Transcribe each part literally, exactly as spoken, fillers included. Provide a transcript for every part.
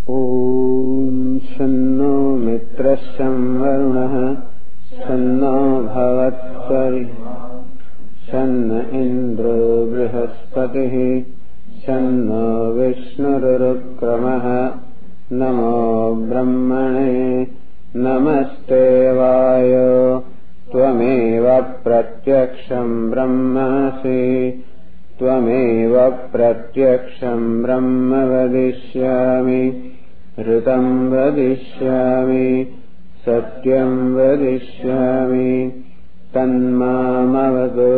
ॐ शन्नो मित्रः वरुणः शन्नो भवत्पर्यः शन्न इन्द्रो बृहस्पतिः शन्नो विष्णुरुक्रमः नमो ब्रह्मणे नमस्ते वायो त्वमेव प्रत्यक्षं ब्रह्मासि त्वमेव प्रत्यक्षं ब्रह्म वदिष्यामि ऋतं वदिष्यामि सत्यं वदिष्यामि तन्मामवतु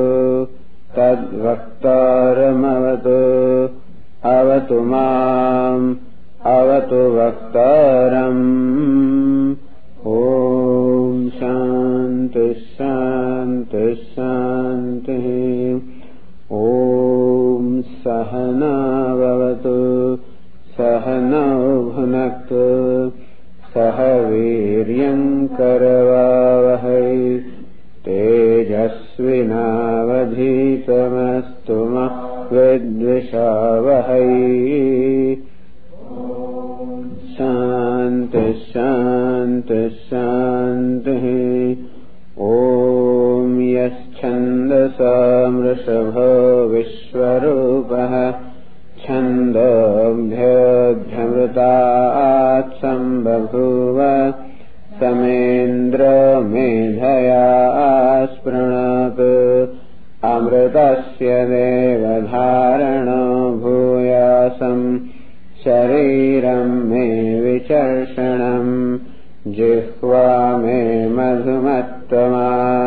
तद्वक्तारमवतु अवतु माम् अवतु वक्तारम् ॐ शान्ति शान्ति शान्तिः ॐ सहनाववतु सहनौ भुनक्तु सह वीर्यं करवावहै तेजस्विनावधीतमस्तु मा विद्विषावहै शान्ति शान्ति शान्तिः ॐ यश्छन्दसां वृषभो विश्वरूपः छन्दोऽभ्योऽध्यमृतात् सम्बभूव समेन्द्रो मेधया स्पृणोतु अमृतस्य देवधारणो भूयासम् शरीरं मे विचर्षणम् जिह्वा मे मधुमत्तमा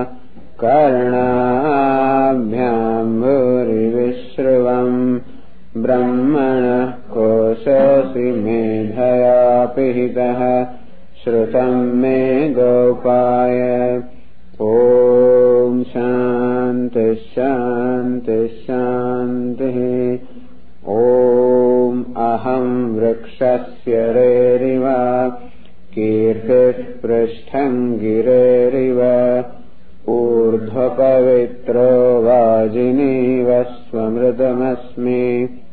कर्णाभ्यां भूरिविश्रुवम् ब्रह्मणः कोशोऽसि मेधया पिहितः श्रुतं मे गोपाय ॐ शान्ति शान्ति शान्तिः ॐ अहं वृक्षस्य रेरिव कीर्तिः पृष्ठं गिरेरिव ऊर्ध्वपवित्रो वाजिनीव स्वमृतमस्मि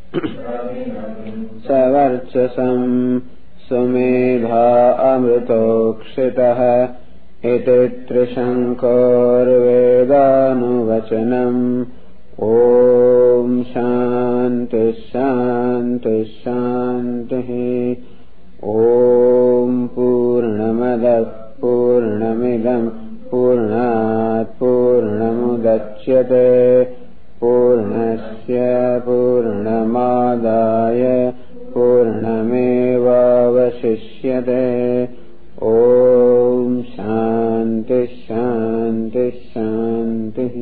सवर्चसं सुमेधा अमृतोक्षितः इति त्रिशङ्कोर्वेदानुवचनम् ॐ शान्ति शान्ति शान्तिः ॐ पूर्णमदः पूर्णमिदं पूर्णात् पूर्णमुदच्यते पूर्णस्य पूर्णमादाय पूर्णमेवावशिष्यते ॐ शान्ति शान्ति शान्तिः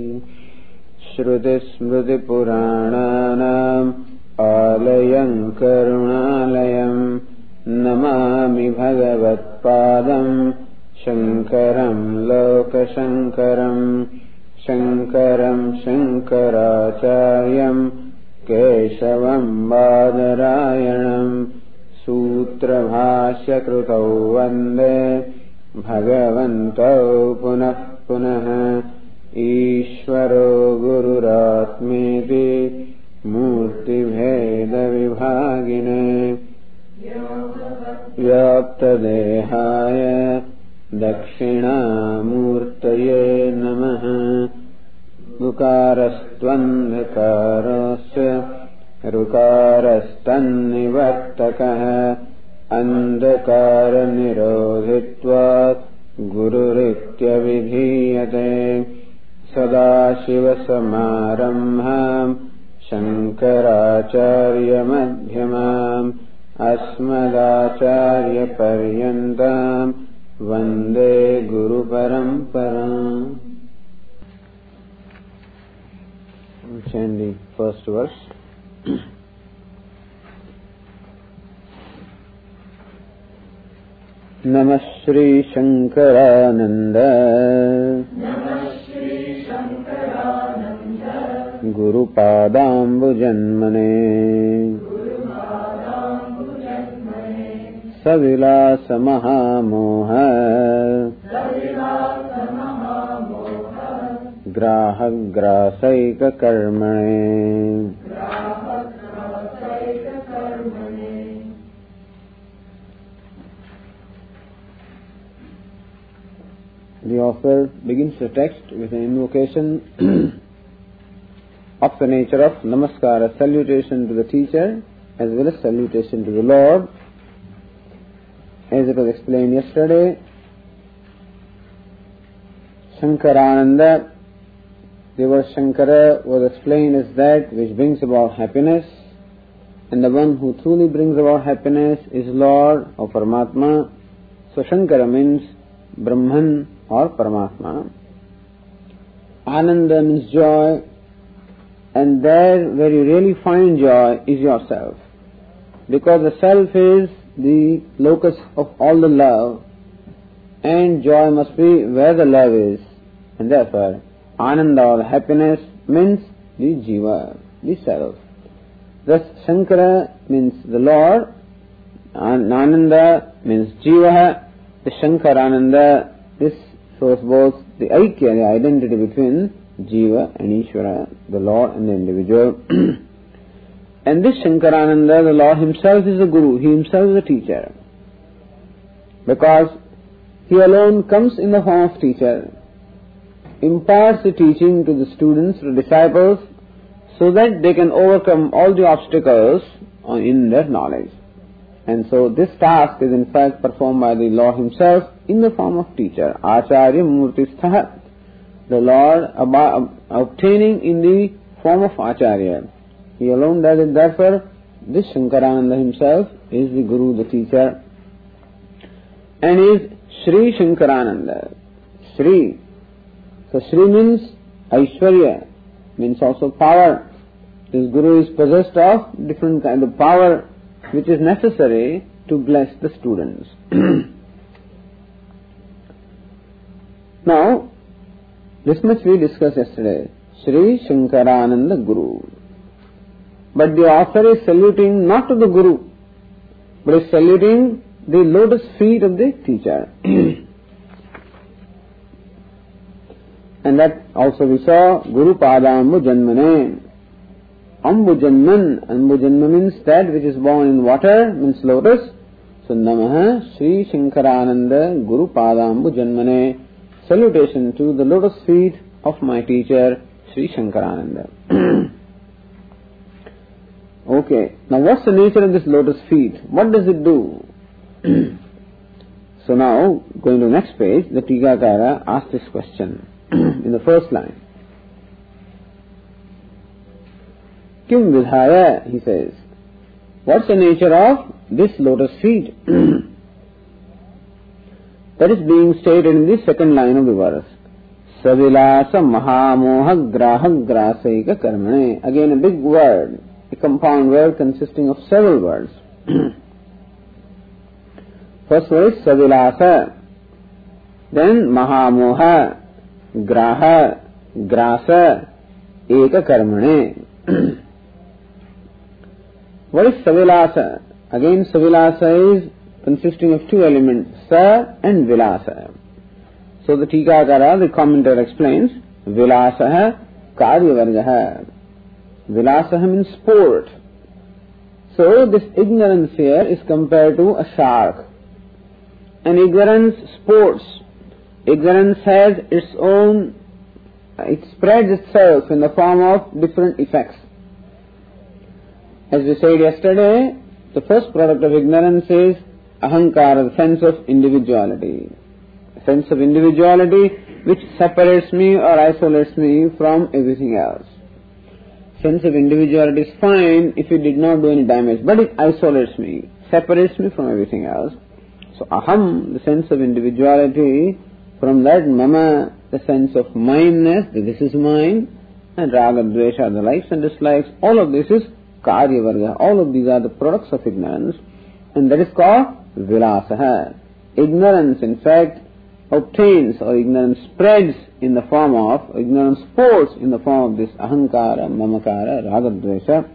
श्रुतिस्मृतिपुराणानाम् आलयं करुणालयं नमामि भगवत्पादं शङ्करं लोकशङ्करं शङ्करं शङ्कराचार्यं केशवं बादरायणं सूत्रभाष्यकृतौ वन्दे भगवन्तौ पुनः पुनः ईश्वरो गुरुरात्मेति मूर्तिभेदविभागिने व्याप्तदेहाय दक्षिणामूर्तये नमः ऋकारस्त्वन्धकारस्य ऋकारस्तन्निवर्तकः अन्धकारनिरोधित्वात् गुरुरित्यभिधीयते सदाशिवसमारम्भाम् शङ्कराचार्यमध्यमाम् अस्मदाचार्यपर्यन्ताम् वन्दे गुरुपरम्पराम्. Chant the first verse. नमः Shri Shankaranand गुरुपादाम्बुजन्मने सविलास महामोह ग्राहग्रासैक कर्मणे the author begins the text with an invocation of the nature of Namaskara, salutation to the teacher as well as salutation to the Lord. As it was explained yesterday, Shankarananda, the word Shankara was explained as that which brings about happiness, and the one who truly brings about happiness is Lord or Paramatma. So Shankara means Brahman or Paramatma. Ananda means joy, and there where you really find joy is yourself, because the self is the locus of all the love, and joy must be where the love is, and therefore Ananda or happiness means the Jiva, the self. Thus Shankara means the Lord, and Ananda means Jiva. The Shankarananda, this shows both the Aikya, the identity between Jiva and Ishvara, the Lord and the individual. And this Shankarananda, the Lord himself is the Guru, he himself is the teacher, because he alone comes in the form of teacher, imparts the teaching to the students, the disciples, so that they can overcome all the obstacles in their knowledge. And so this task is in fact performed by the Lord himself in the form of teacher, Acharya Murtistha, the Lord ab- obtaining in the form of Acharya. He alone does it, therefore this Shankarananda himself is the Guru, the teacher, and is Sri Shankarananda. Sri. So Sri means Aishwarya, means also power. This Guru is possessed of different kind of power which is necessary to bless the students. Now, this much we discussed yesterday. Sri Shankarananda Guru. But the author is saluting not to the Guru, but is saluting the lotus feet of the teacher. And that also we saw, Guru Pada Ambu Janmane. Ambu Janman, Ambu Janma means that which is born in water, means lotus. So Namaha Sri Shankarananda Guru Pada Ambu Janmane. Salutation to the lotus feet of my teacher, Sri Shankarananda. Okay, now what's the nature of this lotus feet? What does it do? So now, going to the next page, the Tikakara asks this question in the first line. Kim Vidhaya, he says, what's the nature of this lotus feet? That is being stated in the second line of the verse. Savilasa Mahamoha Graha Grasaika Karmane. Again a big word, a compound word consisting of several words. First word is Savilasa, then Mahamoha, Graha, Grasa, Eka Karmane. What is Savilasa? Again Savilasa is consisting of two elements, Sa and Vilasa. So the Tikakara, the commentator explains, Vilasaha Karyavargaha. Vilasaha means sport. So this ignorance here is compared to a shark. And ignorance sports. Ignorance has its own, it spreads itself in the form of different effects. As we said yesterday, the first product of ignorance is ahankara, the sense of individuality. A sense of individuality which separates me or isolates me from everything else. Sense of individuality is fine if it did not do any damage, but it isolates me, separates me from everything else. So aham, the sense of individuality, from that mama, the sense of mineness, that this is mine, and raga, dvesha, the likes and dislikes, all of this is karya varga. All of these are the products of ignorance, and that is called vilasaha. Ignorance, in fact, obtains or ignorance spreads in the form of, ignorance sports in the form of this ahankara, mamakara, raga, dvesha.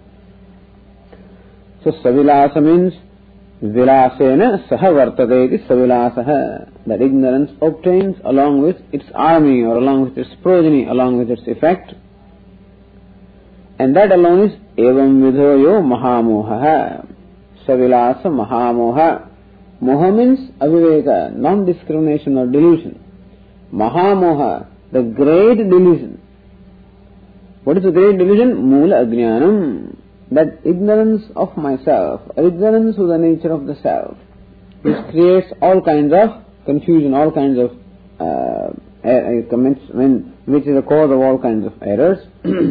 So savilasa means vilasena sahavartadeti savilasaha. That ignorance obtains along with its army or along with its progeny, along with its effect. And that alone is evam vidhoyo mahamoha. Savilasa mahamoha. Moha means aviveka, non-discrimination or delusion. Mahamoha, the great delusion. What is the great delusion? Mula Ajnanam, that ignorance of myself, ignorance of the nature of the self, which creates all kinds of confusion, all kinds of uh, which is the cause of all kinds of errors.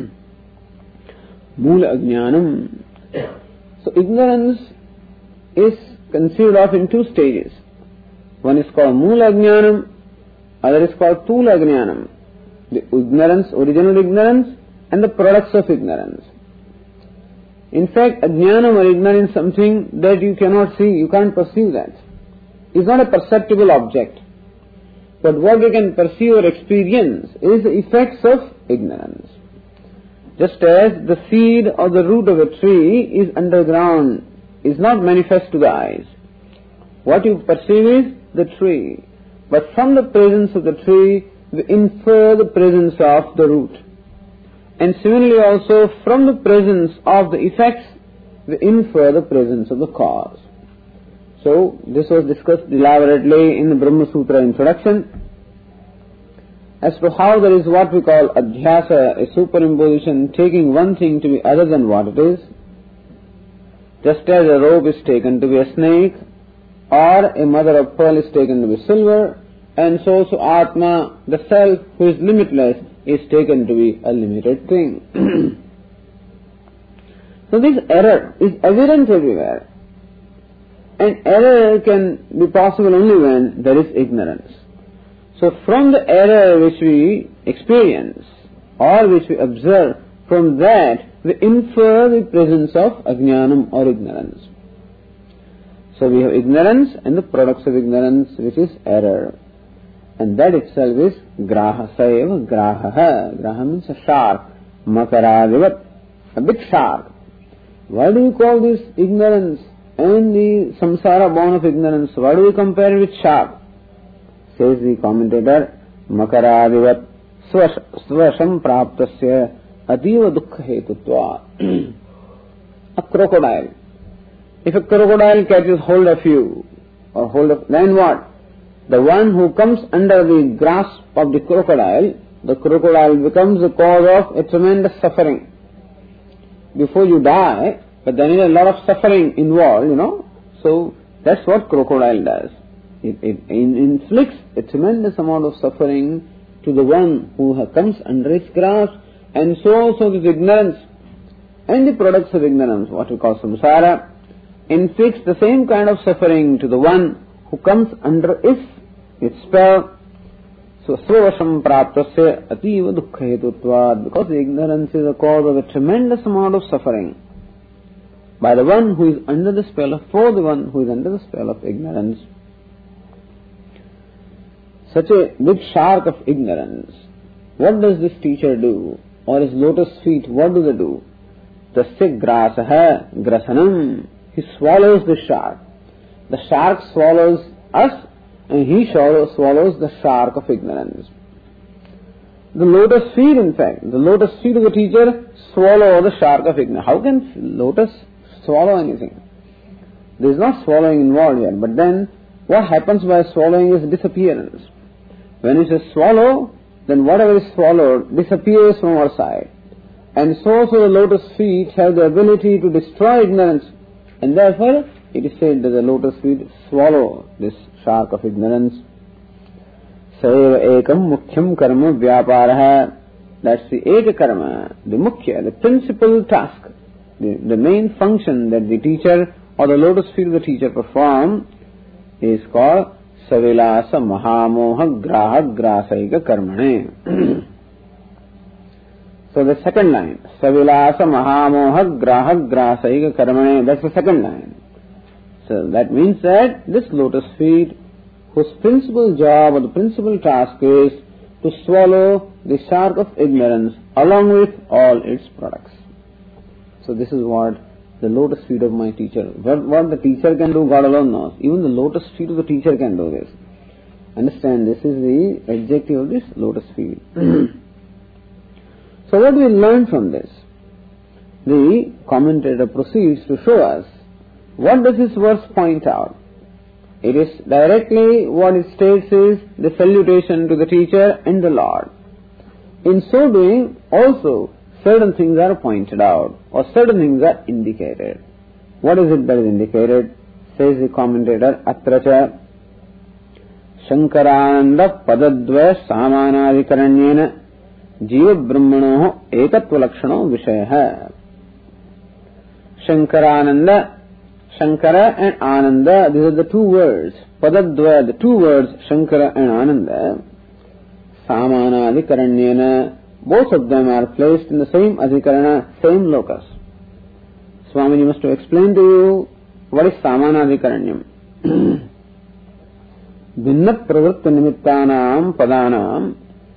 Mula Ajnanam. So ignorance is conceived of in two stages. One is called Mula Ajnanam, other is called Tula Ajnanam. The ignorance, original ignorance, and the products of ignorance. In fact, Ajnanam or ignorance is something that you cannot see, you can't perceive that. It's not a perceptible object. But what you can perceive or experience is the effects of ignorance. Just as the seed or the root of a tree is underground, is not manifest to the eyes. What you perceive is the tree. But from the presence of the tree, we infer the presence of the root. And similarly also, from the presence of the effects, we infer the presence of the cause. So, this was discussed elaborately in the Brahma Sutra introduction as to how there is what we call adhyasa, a superimposition, taking one thing to be other than what it is. Just as a rope is taken to be a snake, or a mother of pearl is taken to be silver, and so so Atma, the self who is limitless, is taken to be a limited thing. So this error is evident everywhere. And error can be possible only when there is ignorance. So from the error which we experience or which we observe, from that we infer the presence of ajnanam or ignorance. So we have ignorance and the products of ignorance, which is error. And that itself is graha saeva graha. Graha means a shark. Makaradivat, a big shark. Why do you call this ignorance and the samsara born of ignorance? Why do we compare it with shark? Says the commentator, Makaradivat svasham praptasya ativa dukkha hetutva. A crocodile. If a crocodile catches hold of you, or hold of, then what? The one who comes under the grasp of the crocodile, the crocodile becomes the cause of a tremendous suffering. Before you die, but there is a lot of suffering involved, you know. So that's what crocodile does. It, it, it inflicts a tremendous amount of suffering to the one who comes under its grasp, and so also this ignorance and the products of ignorance, what we call samsara, inflicts the same kind of suffering to the one who comes under its its spell. So svasham praptasya ativa dukkha hetutvad, because the ignorance is a cause of a tremendous amount of suffering by the one who is under the spell of, for the one who is under the spell of ignorance. Such a big shark of ignorance, what does this teacher do? Or his lotus feet, what do they do? Tasya grasaha grasanam. He swallows the shark. The shark swallows us, and he swallows, swallows the shark of ignorance. The lotus feet, in fact, the lotus feet of the teacher swallow the shark of ignorance. How can lotus swallow anything? There is not swallowing involved here, but then what happens by swallowing is disappearance. When it is swallow, then whatever is swallowed disappears from our sight. And so also the lotus feet have the ability to destroy ignorance, and therefore it is said that the lotus feet swallow this shark of ignorance. Saeva ekam mukhyam karma vyaparaha. That's the eka karma, the mukhya, the principal task, the, the main function that the teacher or the lotus feet of the teacher perform is called savilasa mahamoha graha grasaika karmane. So the second line, savilasa mahamoha graha grasaika karmane, that's the second line. So that means that this lotus feet, whose principal job or the principal task is to swallow the shark of ignorance along with all its products. So this is what the lotus feet of my teacher, what, what the teacher can do, God alone knows. Even the lotus feet of the teacher can do this. Understand, this is the adjective of this lotus feet. So what do we learn from this? The commentator proceeds to show us, what does this verse point out? It is directly what it states is the salutation to the teacher and the Lord. In so doing, also certain things are pointed out or certain things are indicated. What is it that is indicated? Says the commentator, Atracha Shankarananda Padadvaya Samanadikaranyena Jiva Brahmanoho Ekatva Lakshano Vishaya. Shankarananda, Shankara and Ananda, these are the two words. Padadvaya, the two words, Shankara and Ananda. Samanadikaranyena, both of them are placed in the same adhikarana, same locus. Swamiji must have explained to you what is Samanadikaranyam. Bhinnat pravritta nimittanam padanam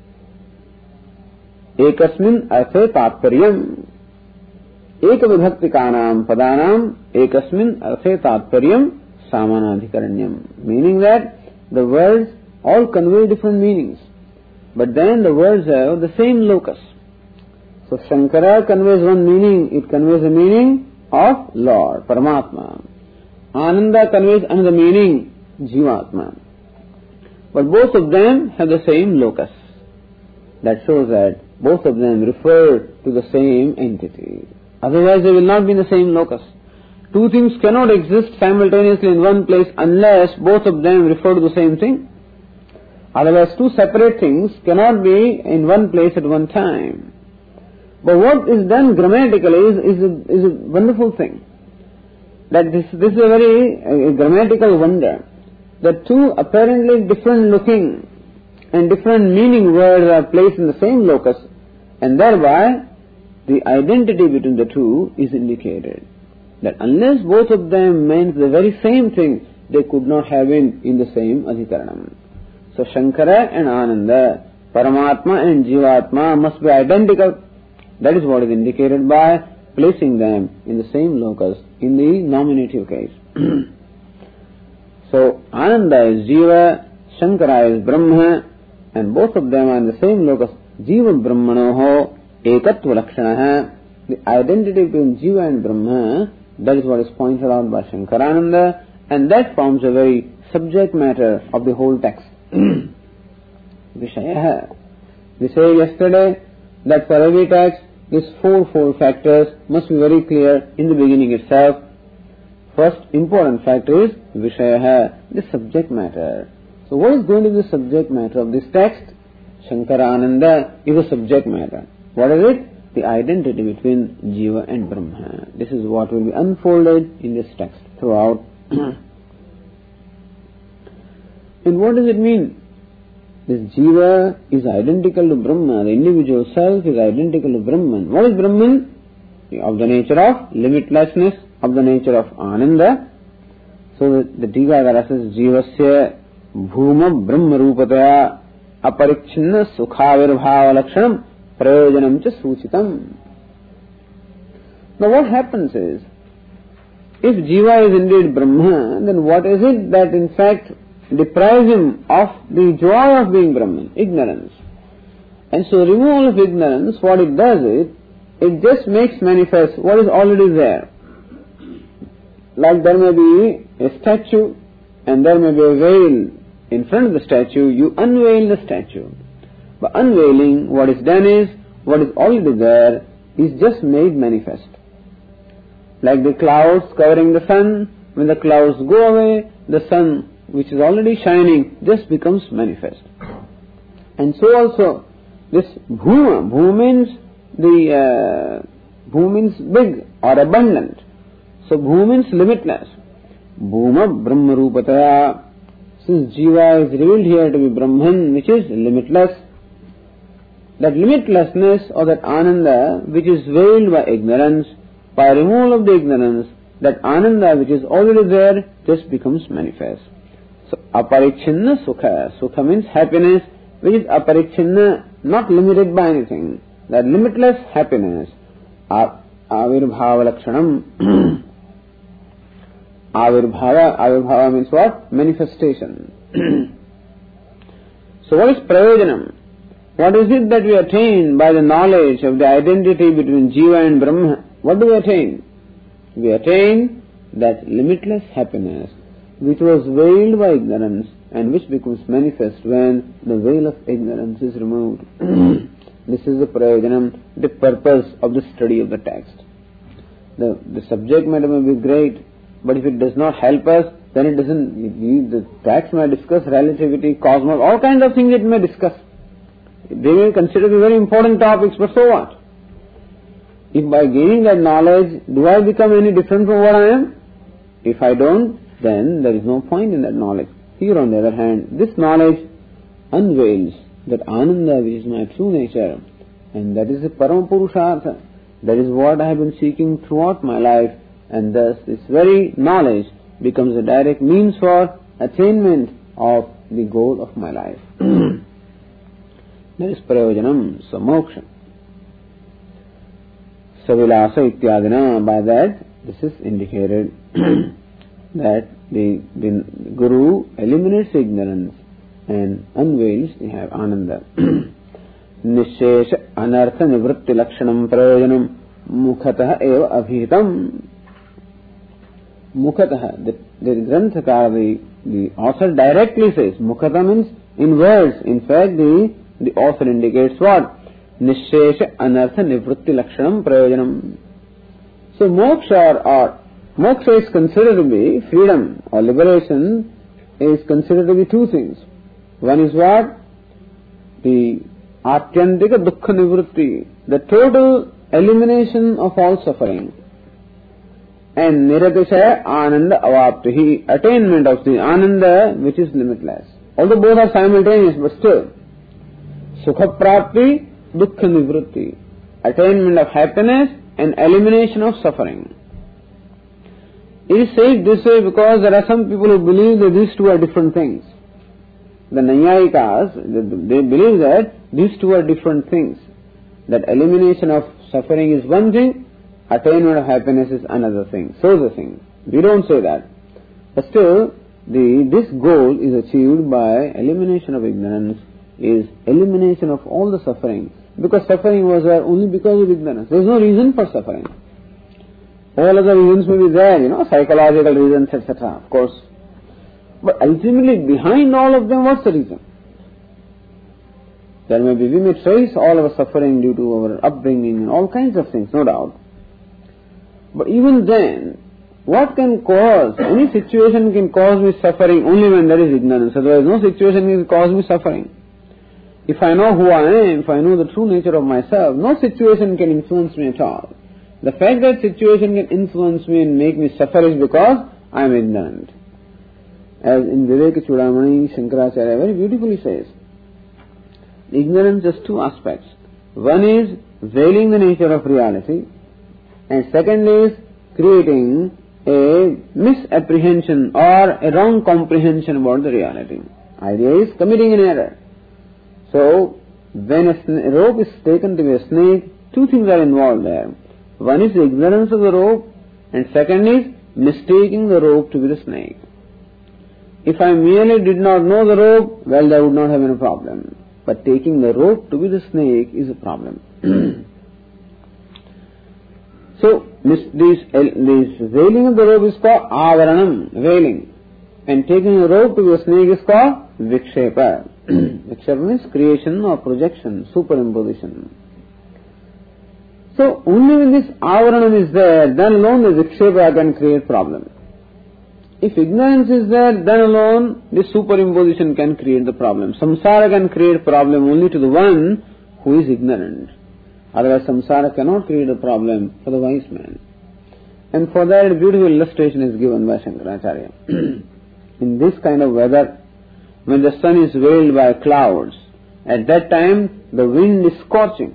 ekasmin arthe tatparyam. Ekavibhaktikanam padanam ekasmin arthe tatparyam samanadikaranyam. Meaning that the words all convey different meanings, but then the words have the same locus. So Shankara conveys one meaning, it conveys the meaning of Lord, Paramatma. Ananda conveys another meaning, Jivatma. But both of them have the same locus. That shows that both of them refer to the same entity. Otherwise they will not be in the same locus. Two things cannot exist simultaneously in one place unless both of them refer to the same thing. Otherwise two separate things cannot be in one place at one time. But what is done grammatically is, is, a, is a wonderful thing. That this, this is a very a grammatical wonder. That two apparently different looking and different meaning words are placed in the same locus, and thereby the identity between the two is indicated. That unless both of them meant the very same thing, they could not have been in the same adhikaranam. So Shankara and Ananda, Paramatma and Jivatma must be identical. That is what is indicated by placing them in the same locus in the nominative case. So Ananda is Jiva, Shankara is Brahma, and both of them are in the same locus. Jiva Brahmanoho Ekatva Lakshanaha. The identity between Jiva and Brahma, that is what is pointed out by Shankarananda, and that forms a very subject matter of the whole text. Vishaya. We say yesterday that for every text, these four four factors must be very clear in the beginning itself. First important factor is Vishaya, the subject matter. So what is going to be the subject matter of this text? Shankarananda is a subject matter. What is it? The identity between Jiva and Brahma. This is what will be unfolded in this text throughout. And what does it mean? This Jiva is identical to Brahma. The individual self is identical to Brahman. What is Brahman? Of the nature of limitlessness, of the nature of Ananda. So the Tigagara says, Jivasya bhuma brahma rupataya aparikchinna sukhavirbhava lakshanam prayojanam cha suchitam. Now what happens is, if Jiva is indeed Brahma, then what is it that in fact deprives him of the joy of being Brahman? Ignorance. And so removal of ignorance, what it does is, it just makes manifest what is already there. Like there may be a statue and there may be a veil in front of the statue, you unveil the statue. By unveiling, what is done is, what is already there is just made manifest. Like the clouds covering the sun, when the clouds go away, the sun which is already shining just becomes manifest. And so also this bhuma, bhuma means the uh, bhuma means big or abundant. So bhuma means limitless. Bhuma brahma rupataya. Since Jiva is revealed here to be Brahman, which is limitless, that limitlessness or that Ananda which is veiled by ignorance, by removal of the ignorance, that Ananda which is already there just becomes manifest. So aparikchinna sukha. Sukha means happiness, which is aparikchinna, not limited by anything. That limitless happiness. Avirbhava lakshanam. Avirbhava, avirbhava means what? Manifestation. So what is prayojanam? What is it that we attain by the knowledge of the identity between Jiva and Brahma? What do we attain? We attain that limitless happiness. which was veiled by ignorance and which becomes manifest when the veil of ignorance is removed. This is the prayojanam, the purpose of the study of the text. The, the subject matter may be great, but if it does not help us, then it doesn't, the text may discuss relativity, cosmos, all kinds of things it may discuss. They may consider to be very important topics, but so what? If by gaining that knowledge, do I become any different from what I am? If I don't, then there is no point in that knowledge. Here on the other hand, this knowledge unveils that Ananda which is my true nature, and that is the Paramapurushartha. That is what I have been seeking throughout my life, and thus this very knowledge becomes a direct means for attainment of the goal of my life. That is prayojanam, so moksha. Savilasa ityadina, by that this is indicated that the, the Guru eliminates ignorance and unveils the have Ananda. Nishesha anartha nivritti lakshanam prayojanam mukhatah eva abhitam. Mukhatah, the, the Granthakara, the, the author directly says, Mukhatah means in words. In fact, the, the author indicates what? Nishesha anartha nivritti lakshanam prayojanam. So moksha or, or moksha is considered to be freedom or liberation is considered to be two things. One is what? The atyantika dukkha nivritti, the total elimination of all suffering. And niratishaya ananda avaptihi, attainment of the ananda which is limitless. Although both are simultaneous, but still. Sukha prapti, dukkha nivritti, attainment of happiness and elimination of suffering. It is said this way because there are some people who believe that these two are different things. The Nayayikas, they believe that these two are different things. That elimination of suffering is one thing, attainment of happiness is another thing. So the thing. We don't say that. But still, the, this goal is achieved by elimination of ignorance, is elimination of all the suffering. Because suffering was there only because of ignorance. There is no reason for suffering. All other reasons may be there, you know, psychological reasons, et cetera, of course. But ultimately, behind all of them, what's the reason? There may be, we may trace all our suffering due to our upbringing and all kinds of things, no doubt. But even then, what can cause, any situation can cause me suffering only when there is ignorance. Otherwise, no situation can cause me suffering. If I know who I am, if I know the true nature of myself, no situation can influence me at all. The fact that situation can influence me and make me suffer is because I am ignorant. As in Viveka Chudamani, Shankaracharya very beautifully says, ignorance has two aspects. One is veiling the nature of reality, and second is creating a misapprehension or a wrong comprehension about the reality. Idea is committing an error. So, when a, sn- a rope is taken to be a snake, two things are involved there. One is the ignorance of the rope, and second is mistaking the rope to be the snake. If I merely did not know the rope, well, there would not have been a problem. But taking the rope to be the snake is a problem. So, this, this, this veiling of the rope is called avaranam, veiling. And taking the rope to be a snake is called vikshepa. Vikshepa means creation or projection, superimposition. So, only when this avaranam is there, then alone the vikshepa can create problem. If ignorance is there, then alone this superimposition can create the problem. Samsara can create problem only to the one who is ignorant. Otherwise samsara cannot create a problem for the wise man. And for that a beautiful illustration is given by Shankaracharya. In this kind of weather, when the sun is veiled by clouds, at that time the wind is scorching.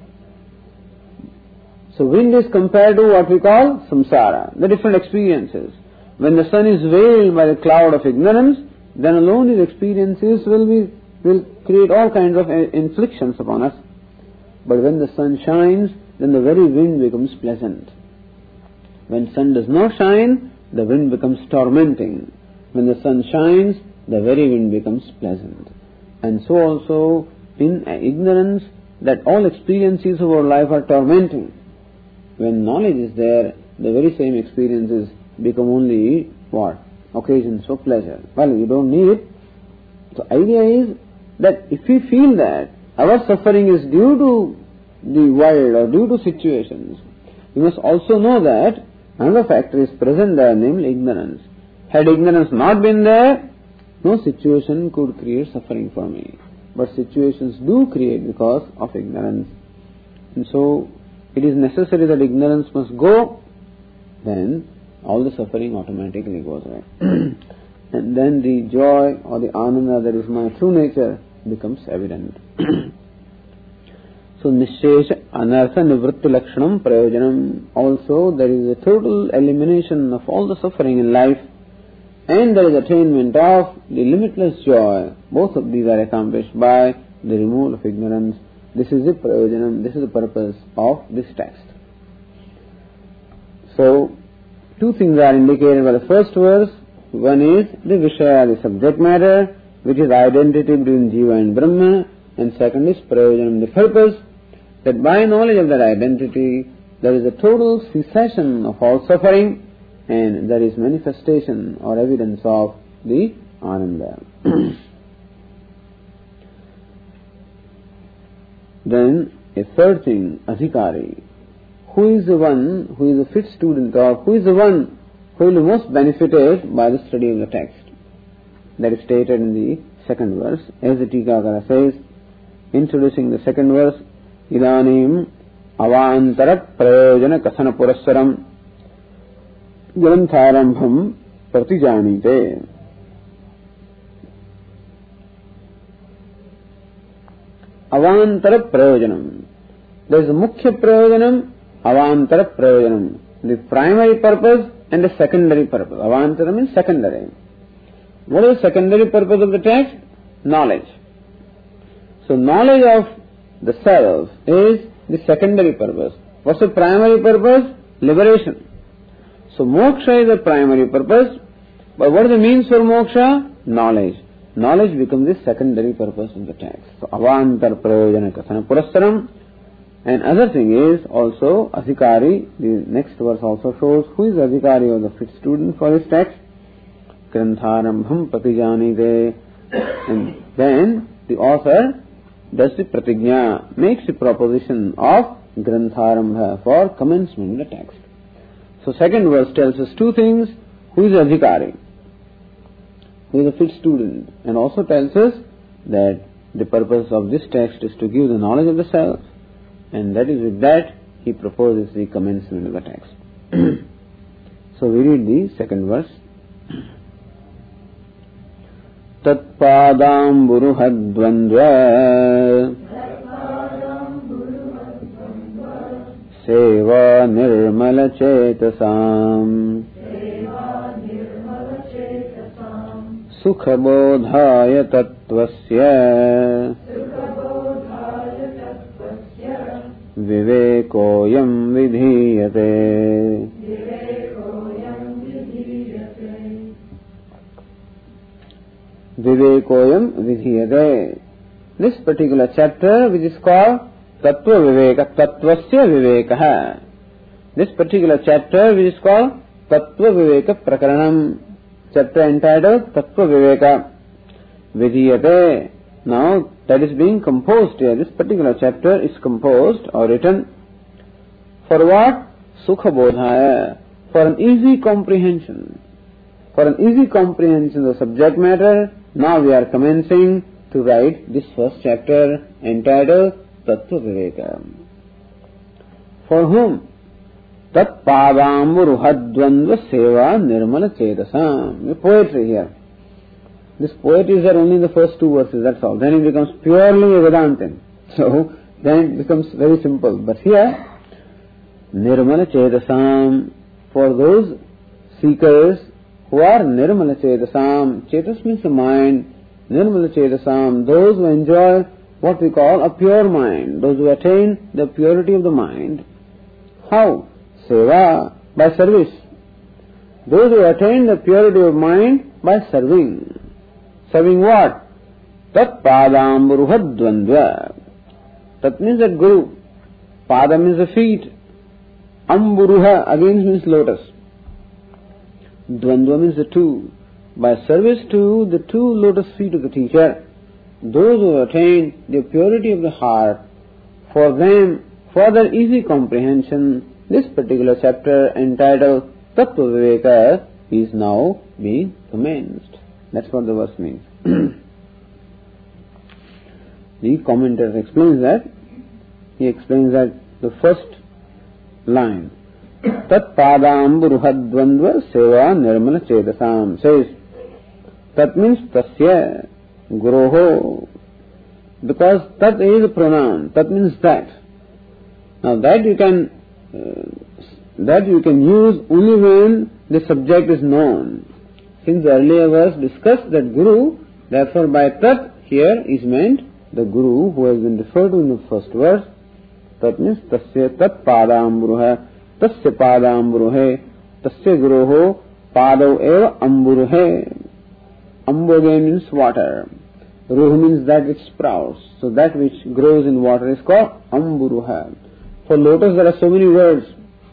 So wind is compared to what we call samsara, the different experiences. When the sun is veiled by the cloud of ignorance, then alone his experiences will be will create all kinds of inflictions upon us. But when the sun shines, then the very wind becomes pleasant. When sun does not shine, the wind becomes tormenting. When the sun shines, the very wind becomes pleasant. And so also in ignorance, that all experiences of our life are tormenting. When knowledge is there, the very same experiences become only what? occasions for pleasure. Well, you don't need it. The idea is that if we feel that our suffering is due to the world or due to situations, we must also know that another factor is present there, namely ignorance. Had ignorance not been there, no situation could create suffering for me. But situations do create because of ignorance. And so, it is necessary that ignorance must go, then all the suffering automatically goes away. And then the joy or the ananda that is my true nature becomes evident. So, nishesha anartha nivritti lakshanam prayojanam. Also, there is a total elimination of all the suffering in life, and there is attainment of the limitless joy. Both of these are accomplished by the removal of ignorance. This is the prayojanam, this is the purpose of this text. So, two things are indicated by the first verse. One is the Vishaya, the subject matter, which is identity between Jiva and Brahma, and second is prayojanam, the purpose, that by knowledge of that identity, there is a total cessation of all suffering, and there is manifestation or evidence of the ananda. Then, a third thing, adhikari. Who is the one who is a fit student, or who is the one who will be most benefited by the study of the text? That is stated in the second verse. As the Tikakara says, introducing the second verse, Idanim avantara prayojana kathana purassaram grantharambham pratijanite. Avantara prayojanam. There is a mukhya prayojanam, avantara prayojanam. The primary purpose and the secondary purpose. Avantara means secondary. What is the secondary purpose of the text? Knowledge. So knowledge of the self is the secondary purpose. What's the primary purpose? Liberation. So moksha is the primary purpose. But what are the means for moksha? Knowledge. Knowledge becomes the secondary purpose of the text. So avantar prayojana kathana purassaram. And other thing is also adhikari. The next verse also shows who is adhikari or the fit student for this text. Grantharambham pratijanite. And then the author does the pratigna, makes the proposition of grantharambha for commencement of the text. So second verse tells us two things. Who is adhikari? Who is a fit student? And also tells us that the purpose of this text is to give the knowledge of the self. And that is with that he proposes the commencement of the text. So we read the second verse. Tatpadam buruhadvandva seva nirmala chetasam sukha bodhaya tattvasya vivekoyam vidhiyate. Vivekoyam vidhiyate. This particular chapter, which is called Tattva Viveka, Tattvasya Vivekaha. This particular chapter, which is called Tattva Viveka Prakaranam, chapter entitled Tattva Viveka Vidhiyate. Now, that is being composed here. This particular chapter is composed or written for what? Sukha Bodhaya. For an easy comprehension. For an easy comprehension of the subject matter, now we are commencing to write this first chapter entitled Tattva Viveka. For whom? Tat padamburuhadvandva seva nirmala chetasam. The poetry here. This poetry is there only in the first two verses, that's all. Then it becomes purely a Vedantin. So, then it becomes very simple. But here, nirmala chetasam, for those seekers who are nirmala chetasam, chetas means the mind, nirmala chetasam, those who enjoy what we call a pure mind, those who attain the purity of the mind. How? Seva, by service. Those who attain the purity of mind by serving. Serving what? Tat padam buruhadvandva. Tat means that Guru. Pada means the feet. Amburuha again means lotus. Dvandva means the two. by service to the two lotus feet of the teacher, those who attain the purity of the heart, for them, for their easy comprehension, this particular chapter entitled Tattva Viveka is now being commenced. That's what the verse means. The commentator explains that. He explains that the first line, Tat Padam Buruhadvandva Seva Nirmala Chedasam, says, Tat means Tasya Guroho, because Tat is a pronoun. Tat means that. Now that you can uh, that you can use only when the subject is known. Since the earlier verse discussed that Guru, therefore by Tat here is meant the Guru who has been referred to in the first verse. Tat means Tasya Tat Padamburuha, Tasya Padamburuhe, Tasya Guroho, Padav eva Amburuhe. Ambu again means water. Ruh means that which sprouts. So that which grows in water is called Amburuha. For lotus there are so many words.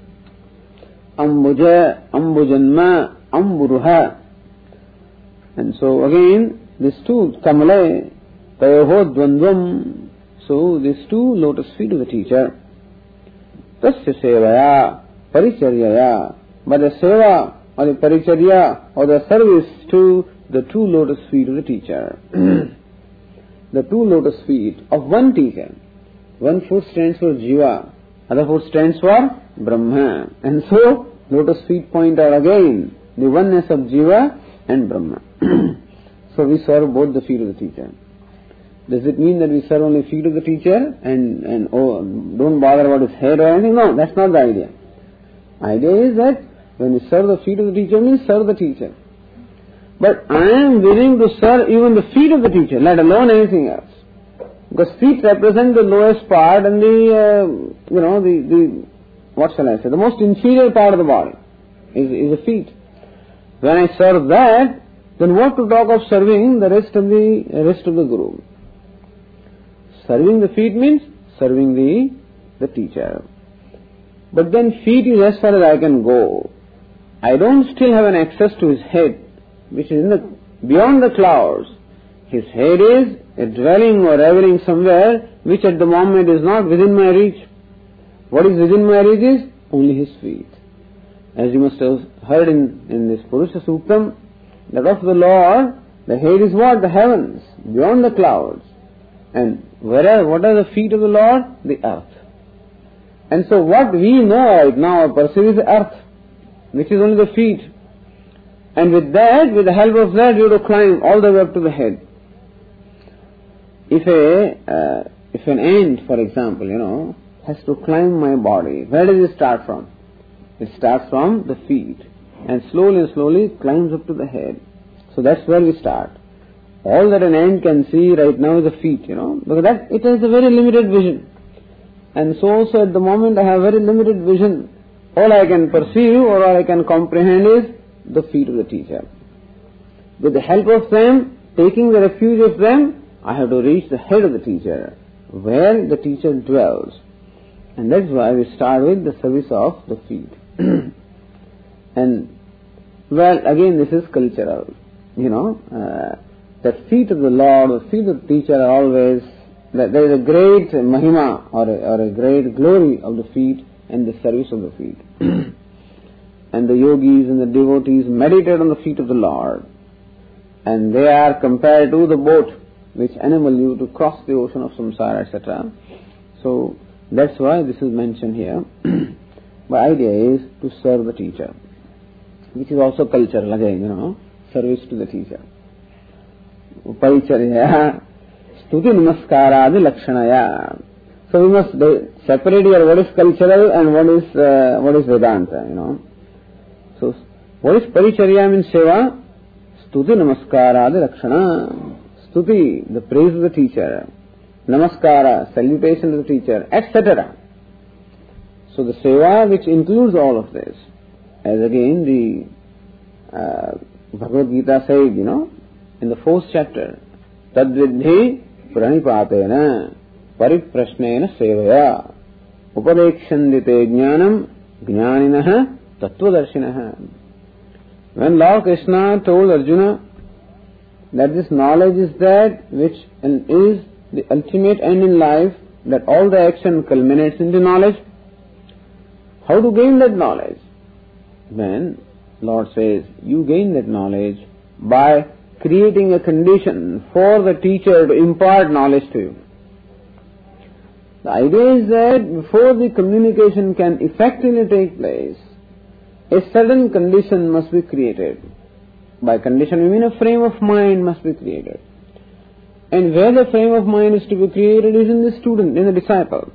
Ambuja, Ambujanma, Amburuha. And so again, these two, Kamale, Tayoho Dvandvam. So these two lotus feet of the teacher. Tasya Sevaya, Paricharyaya. But the Seva or the Paricharya or the service to the two lotus feet of the teacher. The two lotus feet of one teacher. One foot stands for Jiva, other foot stands for Brahma. And so, lotus feet point out again the oneness of Jiva and Brahma. So we serve both the feet of the teacher. Does it mean that we serve only feet of the teacher and, and oh, don't bother about his head or anything? No, that's not the idea. Idea is that when we serve the feet of the teacher, means serve the teacher. But I am willing to serve even the feet of the teacher, let alone anything else. Because feet represent the lowest part and the, uh, you know, the, the, what shall I say, the most inferior part of the body is, is the feet. When I serve that, then what to talk of serving the rest of the, rest of the Guru? Serving the feet means serving the, the teacher. But then feet is as far as I can go. I don't still have an access to his head, which is in the, beyond the clouds. His head is a dwelling or reveling somewhere which at the moment is not within my reach. What is within my reach is only his feet. As you must have heard in, in this Purusha Suktam, that of the Lord, the head is what? The heavens, beyond the clouds. And where are, what are the feet of the Lord? The earth. And so what we know right now or perceive is the earth, which is only the feet. And with that, with the help of that, you have to climb all the way up to the head. If a, uh, if an ant, for example, you know, has to climb my body, where does it start from? It starts from the feet and slowly and slowly climbs up to the head. So that's where we start. All that an ant can see right now is the feet, you know, because that, it has a very limited vision. And so also at the moment I have very limited vision. All I can perceive or all I can comprehend is the feet of the teacher. With the help of them, taking the refuge of them, I have to reach the head of the teacher, where the teacher dwells. And that's why we start with the service of the feet. And, well, again, this is cultural. You know, uh, the feet of the Lord, the feet of the teacher are always, there is a great mahima or a, or a great glory of the feet and the service of the feet. And the yogis and the devotees meditate on the feet of the Lord. And they are compared to the boat which enable you to cross the ocean of samsara, et cetera. So that's why this is mentioned here. The idea is to serve the teacher, which is also cultural again, you know, service to the teacher. Paricharya, stuti namaskaradi lakshanaya. So we must separate here what is cultural and what is uh, what is Vedanta, you know. So what is paricharya means seva? Stuti namaskaradi lakshana. Stuti, the praise of the teacher. Namaskara, salutation to the teacher, et cetera. So the seva which includes all of this, as again the uh, Bhagavad Gita said, you know, in the fourth chapter, Tadvidhi pranipatena pariprasnena sevaya upadekṣandite jnanam jnaninaha tattvadarshinaha. When Lord Krishna told Arjuna that this knowledge is that which is the ultimate end in life, that all the action culminates into knowledge, how to gain that knowledge? Then Lord says, you gain that knowledge by creating a condition for the teacher to impart knowledge to you. The idea is that before the communication can effectively take place, a certain condition must be created. By condition we mean a frame of mind must be created. And where the frame of mind is to be created is in the student, in the disciple.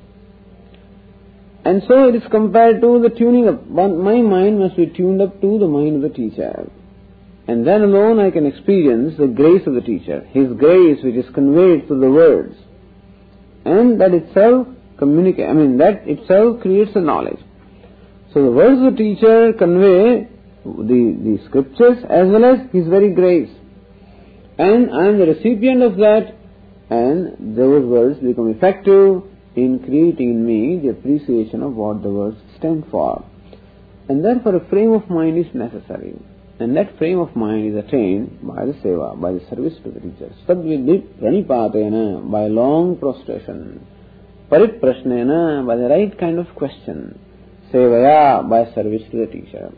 And so it is compared to the tuning up. My mind must be tuned up to the mind of the teacher. And then alone I can experience the grace of the teacher, his grace which is conveyed through the words. And that itself communicate, I mean that itself creates the knowledge. So the words of the teacher convey the, the scriptures as well as his very grace. And I am the recipient of that, and those words become effective in creating in me the appreciation of what the words stand for. And therefore a frame of mind is necessary. And that frame of mind is attained by the seva, by the service to the teacher. Sadvidit pranipatena, by long prostration. Pariprashnena, by the right kind of question. Sevaya, by service to the teacher.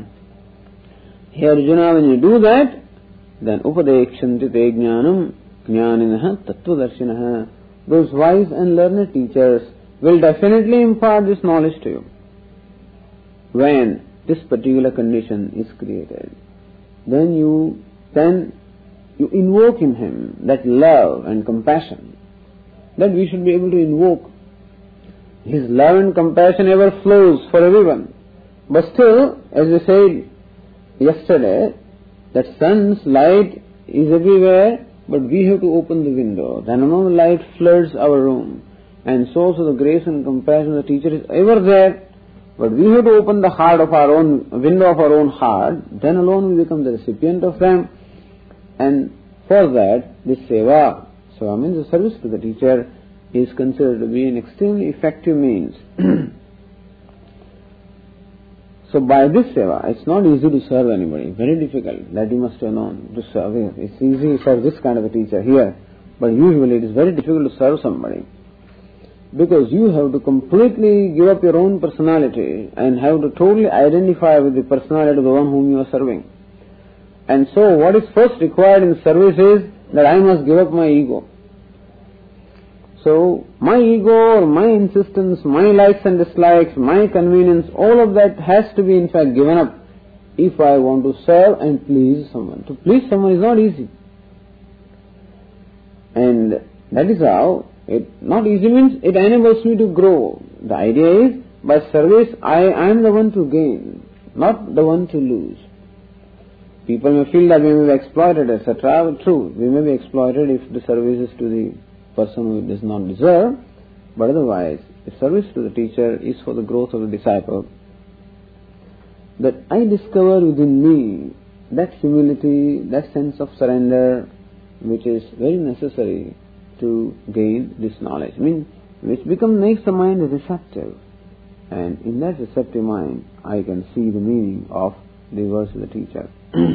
Here Arjuna, when you do that, then upadekshanti te jnanam jnaninaha tattvadarshinaha. Those wise and learned teachers will definitely impart this knowledge to you when this particular condition is created. Then you then you invoke in him that love and compassion that we should be able to invoke. His love and compassion ever flows for everyone. But still, as we said yesterday, that sun's light is everywhere, but we have to open the window. Then alone the light floods our room. And so also the grace and compassion of the teacher is ever there. But we have to open the heart of our own, window of our own heart. Then alone we become the recipient of them. And for that, this seva, seva means the service to the teacher, is considered to be an extremely effective means. So by this seva, it's not easy to serve anybody, very difficult, that you must have known to serve. It's easy to serve this kind of a teacher here, but usually it is very difficult to serve somebody. Because you have to completely give up your own personality and have to totally identify with the personality of the one whom you are serving. And so what is first required in service is that I must give up my ego. So my ego or my insistence, my likes and dislikes, my convenience, all of that has to be in fact given up if I want to serve and please someone. To please someone is not easy. And that is how, it not easy means it enables me to grow. The idea is, by service I am the one to gain, not the one to lose. People may feel that we may be exploited, et cetera. True, we may be exploited if the service is to the person who does not deserve, but otherwise, the service to the teacher is for the growth of the disciple. That I discover within me that humility, that sense of surrender, which is very necessary to gain this knowledge. I mean, which becomes, makes the mind receptive. And in that receptive mind, I can see the meaning of the words of the teacher.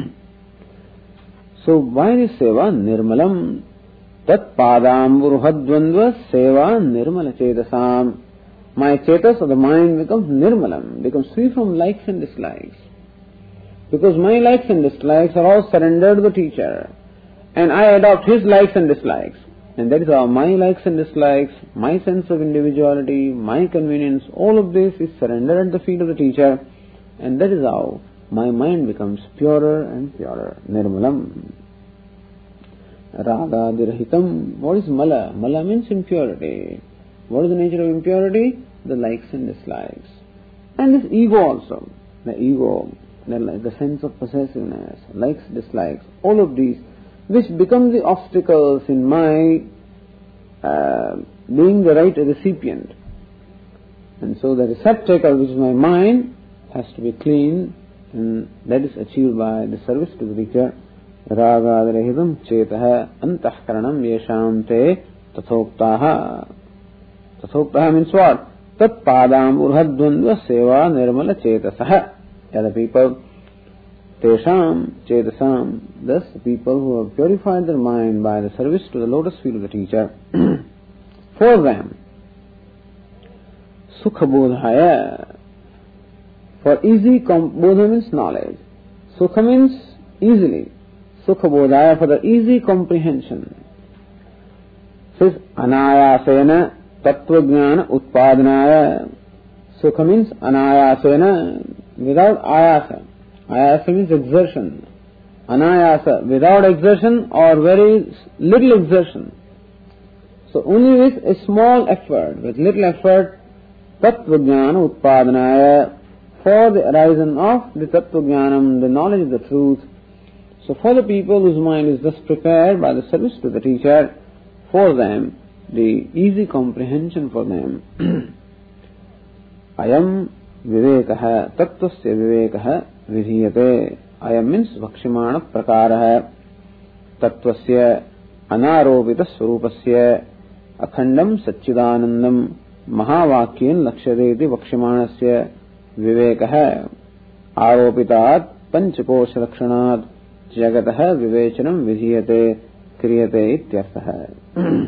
So, by this seva, nirmalam, tat padam burhadvandva seva nirmala chetasam. My chetas of the mind becomes nirmalam, becomes free from likes and dislikes. Because my likes and dislikes are all surrendered to the teacher. And I adopt his likes and dislikes. And that is how my likes and dislikes, my sense of individuality, my convenience, all of this is surrendered at the feet of the teacher. And that is how my mind becomes purer and purer. Nirmalam. Raga dirahitam. What is mala? Mala means impurity. What is the nature of impurity? The likes and dislikes. And this ego also. The ego, the, the sense of possessiveness, likes, dislikes, all of these, which become the obstacles in my uh, being the right recipient. And so the receptacle, which is my mind, has to be clean, and that is achieved by the service to the teacher. Ragadrehidam chetaha antahkaranam yesham te tathoktaha. Tathoktaha means what? Tat padam urhadvandva seva nirmala chetasaha. The other people, Tesham Chedasam. Thus, the people who have purified their mind by the service to the lotus feet of the teacher, for them, Sukha Bodhaya, for easy, Bodha means knowledge. Sukha means easily. Sukha Bodhaya, for the easy comprehension. Says Anayasena Tattvajnana Utpadanaya. Sukha means Anayasena, without ayasa. Ayasa means exertion. Anayasa, without exertion or very little exertion. So only with a small effort, with little effort, Tattvajnana Utpadanaya, for the horizon of the Tattvajnanam, the knowledge of the truth. So for the people whose mind is thus prepared by the service to the teacher, for them, the easy comprehension for them. Ayam vivekaha, tattvasya vivekaha vidhiyate. Ayam means vakshimana prakaraha, tattvasya anaropita swarupasya akhandam satchidanandam mahavakyen lakshadeti vakshimanasya vivekaha aropitat panchakosha lakshanat jagataha vivechanam vidhiyate kriyate ityarthaha.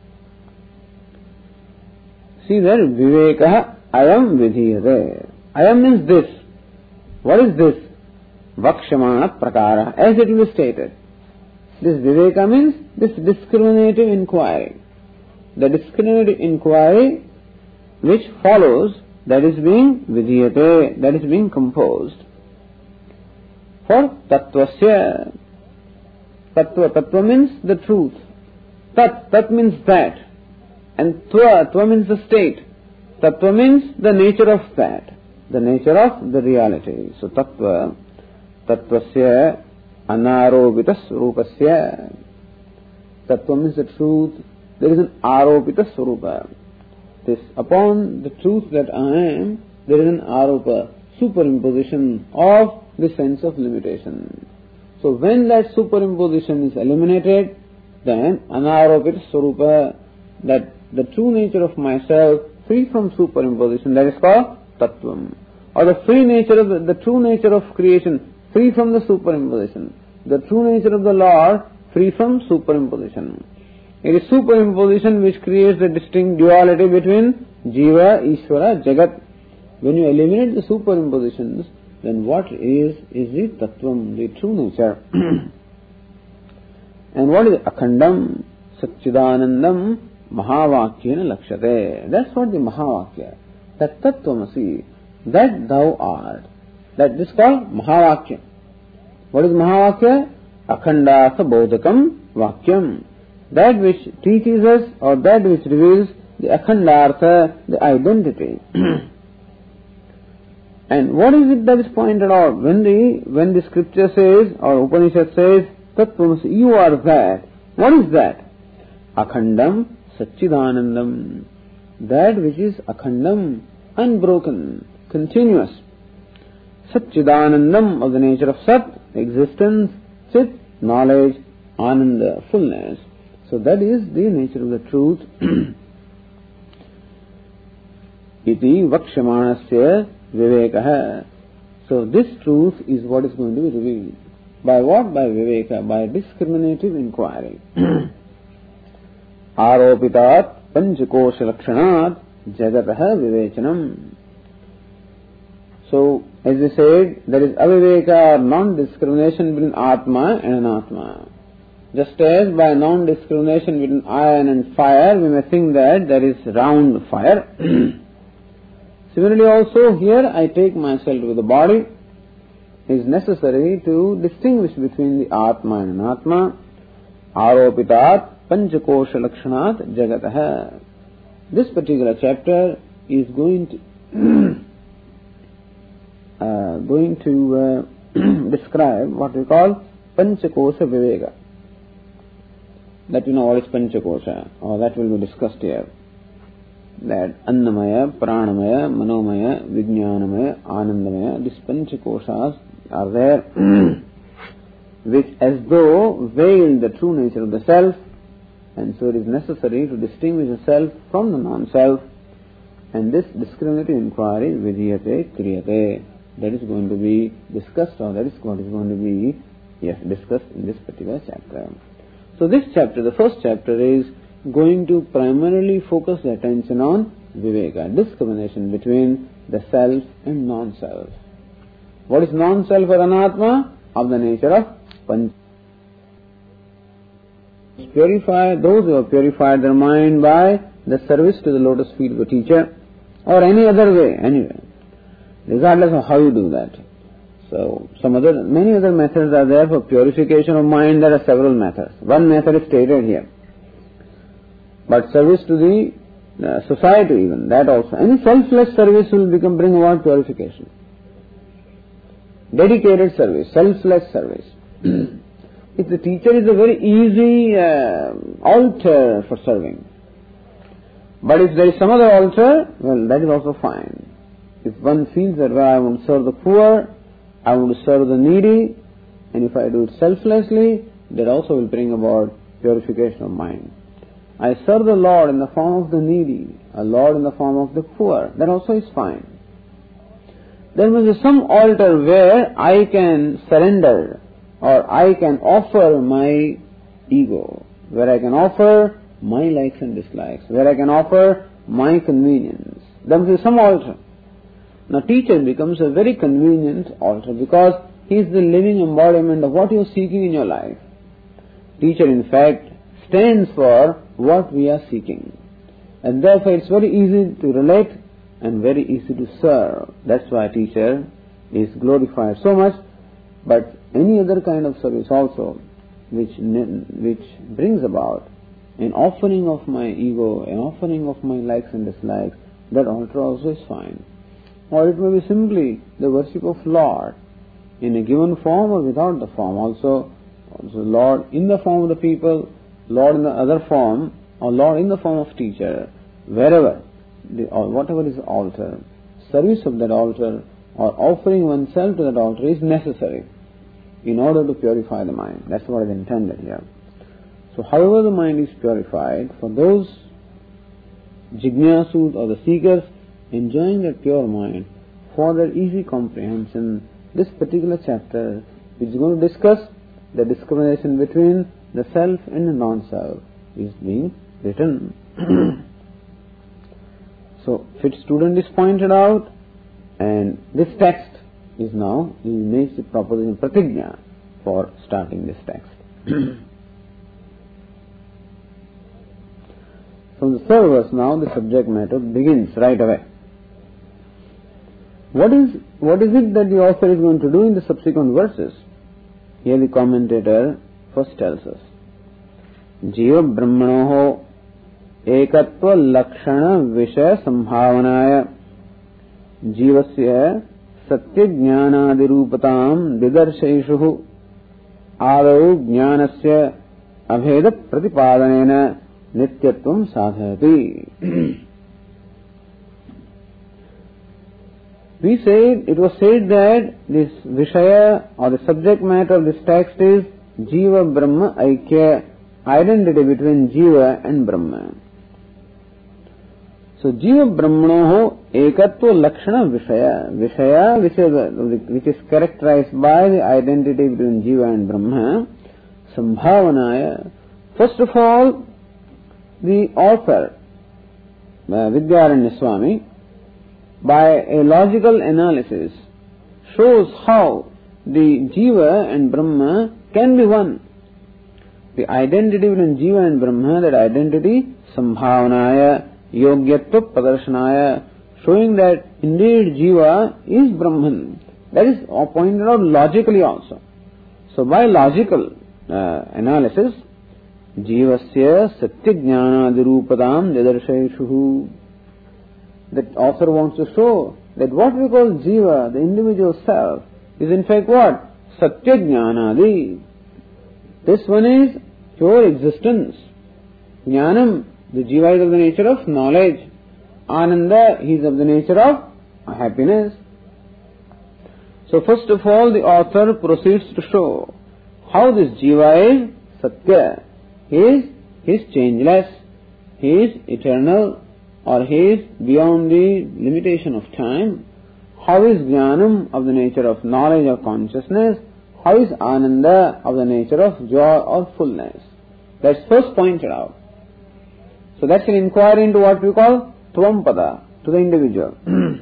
See there, vivekaha ayam vidhiyate. Ayam means this. What is this? Vakshamana prakara, as it will be stated. This viveka means this discriminative inquiry. The discriminative inquiry which follows, that is being vidhiyate, that is being composed. For tattvasya, tattva, tattva means the truth. Tat, tat means that. And tva, tva means the state. Tattva means the nature of that, the nature of the reality. So tattva, tattvasya anaropita swarupasya. Tattva means the truth. There is an aropita swarupa. This, upon the truth that I am, there is an aropa, superimposition of the sense of limitation. So when that superimposition is eliminated, then anaropita swarupa, that the true nature of myself, free from superimposition, that is called tattvam. Or the free nature of the, the true nature of creation, free from the superimposition. The true nature of the Lord, free from superimposition. It is superimposition which creates the distinct duality between Jiva, Ishvara, Jagat. When you eliminate the superimpositions, then what is, is the tattvam, the true nature. And what is akhandam, satchidanandam, mahavakyena lakshate. That's what the mahavakya, that tattvamasi, that thou art. That is called mahavakya. What is mahavakya? Akhandasa bodhakam vakyam. That which teaches us, or that which reveals the akhandartha, the identity. And what is it that is pointed out? When the, when the scripture says, or Upanishad says, tattvamasi, you are that. What is that? Akhandam satchidanandam. That which is akhandam, unbroken, continuous. Satchidanandam, of the nature of Sat, existence, Chit, knowledge, Ananda, fullness. So that is the nature of the truth. Iti vakshamanasya vivekaha. So this truth is what is going to be revealed. By what? By viveka, by discriminative inquiry. Aropitat panchakosha lakshanat jagataha vivechanam. So, as we said, there is aviveka, or non-discrimination between Atma and Anatma. Just as by non-discrimination between iron and fire, we may think that there is round fire. Similarly also, here I take myself with the body. It is necessary to distinguish between the Atma and Anatma. Aropitat panchakosha lakshanat jagataha. This particular chapter is going to uh, going to uh, describe what we call panchakosha viveka. That you know what is panchakosha, or that will be discussed here. That annamaya, pranamaya, manomaya, vijnanamaya, anandamaya, these panchakoshas are there, which as though veil the true nature of the self, and so it is necessary to distinguish the self from the non-self, and this discriminative inquiry, vidhiyate, kriyate. that is going to be discussed, or that is what is going to be, yes, discussed in this particular chapter. So this chapter, the first chapter, is going to primarily focus the attention on Viveka, discrimination between the self and non-self. What is non-self or anatma? Of the nature of panch. Purify those who have purified their mind by the service to the lotus feet of the teacher, or any other way, anyway, regardless of how you do that. So, some other, many other methods are there for purification of mind. There are several methods. One method is stated here. But service to the uh, society even, that also. Any selfless service will become, bring about purification. Dedicated service, selfless service. If the teacher is a very easy uh, altar for serving. But if there is some other altar, well, that is also fine. If one feels that, well, I want to serve the poor, I want to serve the needy, and if I do it selflessly, that also will bring about purification of mind. I serve the Lord in the form of the needy, a Lord in the form of the poor, that also is fine. There must be some altar where I can surrender, or I can offer my ego, where I can offer my likes and dislikes, where I can offer my convenience. There must be some altar. Now teacher becomes a very convenient altar because he is the living embodiment of what you are seeking in your life. Teacher in fact stands for what we are seeking. And therefore it's very easy to relate and very easy to serve. That's why teacher is glorified so much. But any other kind of service also which, which brings about an offering of my ego, an offering of my likes and dislikes, that altar also is fine. Or it may be simply the worship of Lord in a given form or without the form. Also, also Lord in the form of the people, Lord in the other form, or Lord in the form of teacher, wherever, the, or whatever is the altar, service of that altar or offering oneself to that altar is necessary in order to purify the mind. That's what is intended here. So however the mind is purified, for those jignasus or the seekers enjoying that pure mind, for their easy comprehension, this particular chapter is going to discuss the discrimination between the self and the non-self is being written. So, fit student is pointed out, and this text is now, he makes the proposition pratigna for starting this text. From the third verse now, the subject matter begins right away. What is what is it that the author is going to do in the subsequent verses? Here the commentator first tells us, Jiva Brahmanoho Ekatva Lakshana Vishaya Sambhavanaya Jivasya Satya Jnanadirupatam Didarshaishuhu Adau Jnanasya Abheda Pratipadanena Nityatvam Sadhati. We said, it was said that this Vishaya or the subject matter of this text is Jiva Brahma Aikya, identity between Jiva and Brahma. So Jiva Brahmanoho Ekatva Lakshana Vishaya, Vishaya which is, which is characterized by the identity between Jiva and Brahma, Sambhavanaya. First of all, the author, uh, Vidyaranya Swami, by a logical analysis, shows how the Jiva and Brahma can be one. The identity between Jiva and Brahma, that identity, Sambhavanaya, Yogyatva Pradarshanaya, showing that indeed Jiva is Brahman. That is pointed out logically also. So by logical uh, analysis, Jivasya Satya Jnanadirupadam Didarshaishuhu, the author wants to show that what we call Jiva, the individual self, is in fact what? Satya Jnanadi. This one is pure existence. Jnanam, the Jiva is of the nature of knowledge. Ananda, he is of the nature of happiness. So first of all, the author proceeds to show how this Jiva is Satya. He is, he is changeless, he is eternal, or he is beyond the limitation of time. how is Jnanam of the nature of knowledge or consciousness? How is Ananda of the nature of joy or fullness? That's first pointed out. So that's an inquiry into what we call Tvampada, to the individual.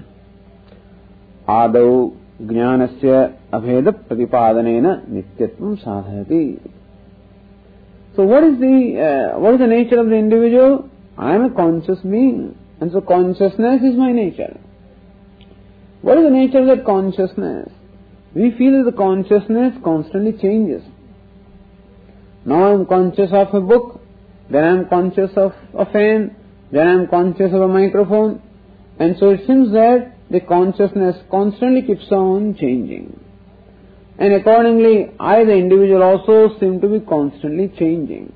Adau Jnanasya Abheda Pratipadanena Nityatvam Sadhati. So what is the uh, what is the nature of the individual? I am a conscious being, and so consciousness is my nature. What is the nature of that consciousness? We feel that the consciousness constantly changes. Now I am conscious of a book, then I am conscious of a fan, then I am conscious of a microphone, and so it seems that the consciousness constantly keeps on changing. And accordingly, I, the individual, also seem to be constantly changing.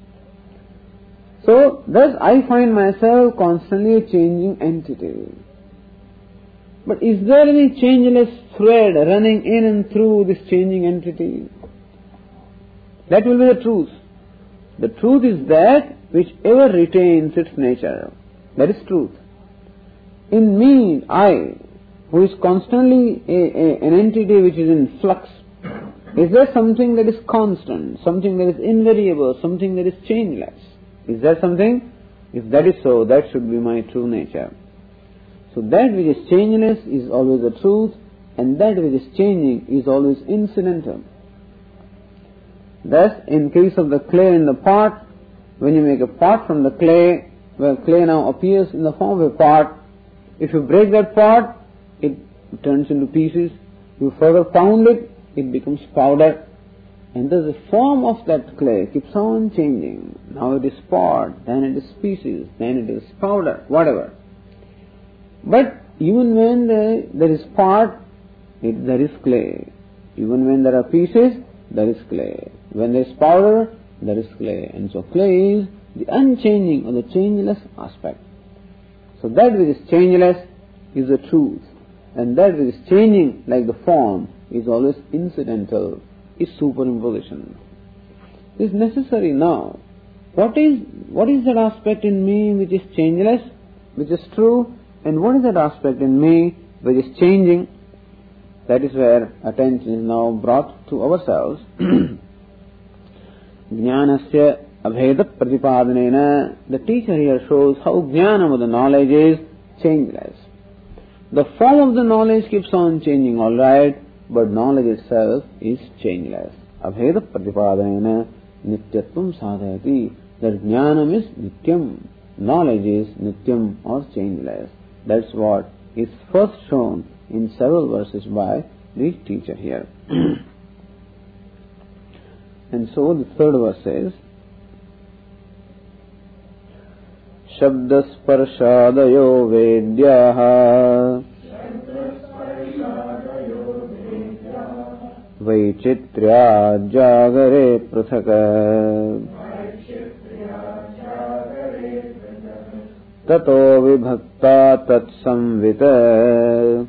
So, thus I find myself constantly a changing entity. But is there any changeless thread running in and through this changing entity? That will be the truth. The truth is that which ever retains its nature. That is truth. In me, I, who is constantly a, a, an entity which is in flux, is there something that is constant, something that is invariable, something that is changeless? Is there something? If that is so, that should be my true nature. So that which is changeless is always the truth, and that which is changing is always incidental. Thus, in case of the clay in the pot, when you make a pot from the clay, where clay now appears in the form of a pot, if you break that pot, it turns into pieces. You further pound it, it becomes powder. And thus the form of that clay keeps on changing. Now it is pot, then it is pieces, then it is powder, whatever. But even when there, there is pot, it, there is clay. Even when there are pieces, there is clay. When there is powder, there is clay. And so clay is the unchanging or the changeless aspect. So that which is changeless is the truth. And that which is changing like the form is always incidental, is superimposition. It is necessary now. What is, what is that aspect in me which is changeless, which is true? And what is that aspect in me which is changing? That is where attention is now brought to ourselves. Jnanasya Abheda Pratipadanena. The teacher here shows how Jnana, the knowledge, is changeless. The form of the knowledge keeps on changing, alright, but knowledge itself is changeless. Abheda Pratipadanena Nityatvam Sadhati. That Jnanam is Nityam. Knowledge is Nityam or changeless. That's what is first shown in several verses by the teacher here. And so the third verse says, Shabdasparshadayo Vedyaha Vaichitrya Jagare Prathaka Tato Vibhakta Tatsamvita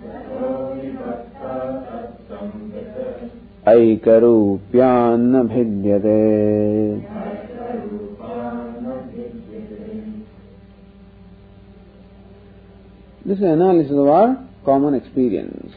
Aikarupyanna Bhidyate. This is an analysis of our common experience.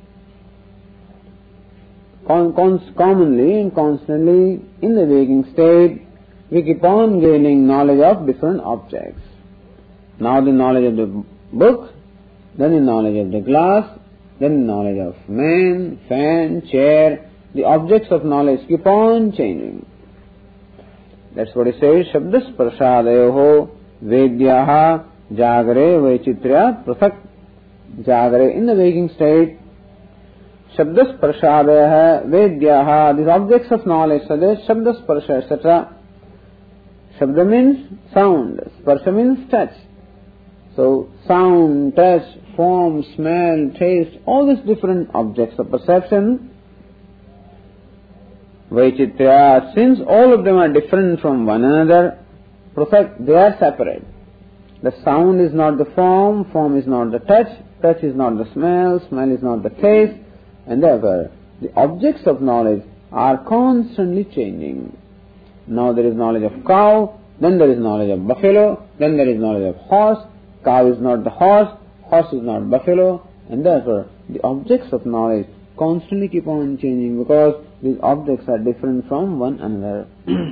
Con- con- commonly and constantly in the waking state, we keep on gaining knowledge of different objects. Now the knowledge of the book, then the knowledge of the glass, then the knowledge of man, fan, chair. The objects of knowledge keep on changing. That's what it says. Shabdasparshadayoho Vedyaha Jagare Vaichitrya Prathak. Jagare, in the waking state, Shabdasparshadayaha Vedyaha, these objects of knowledge, such as Shabdasparsha, et cetera. Shabda means sound, Sparsha means touch. So, sound, touch, form, smell, taste, all these different objects of perception, Vaichitrya, since all of them are different from one another, Prathak, they are separate. The sound is not the form, form is not the touch, touch is not the smell, smell is not the taste, and therefore the objects of knowledge are constantly changing. Now there is knowledge of cow, then there is knowledge of buffalo, then there is knowledge of horse. Cow is not the horse, horse is not buffalo, and therefore the objects of knowledge constantly keep on changing because these objects are different from one another.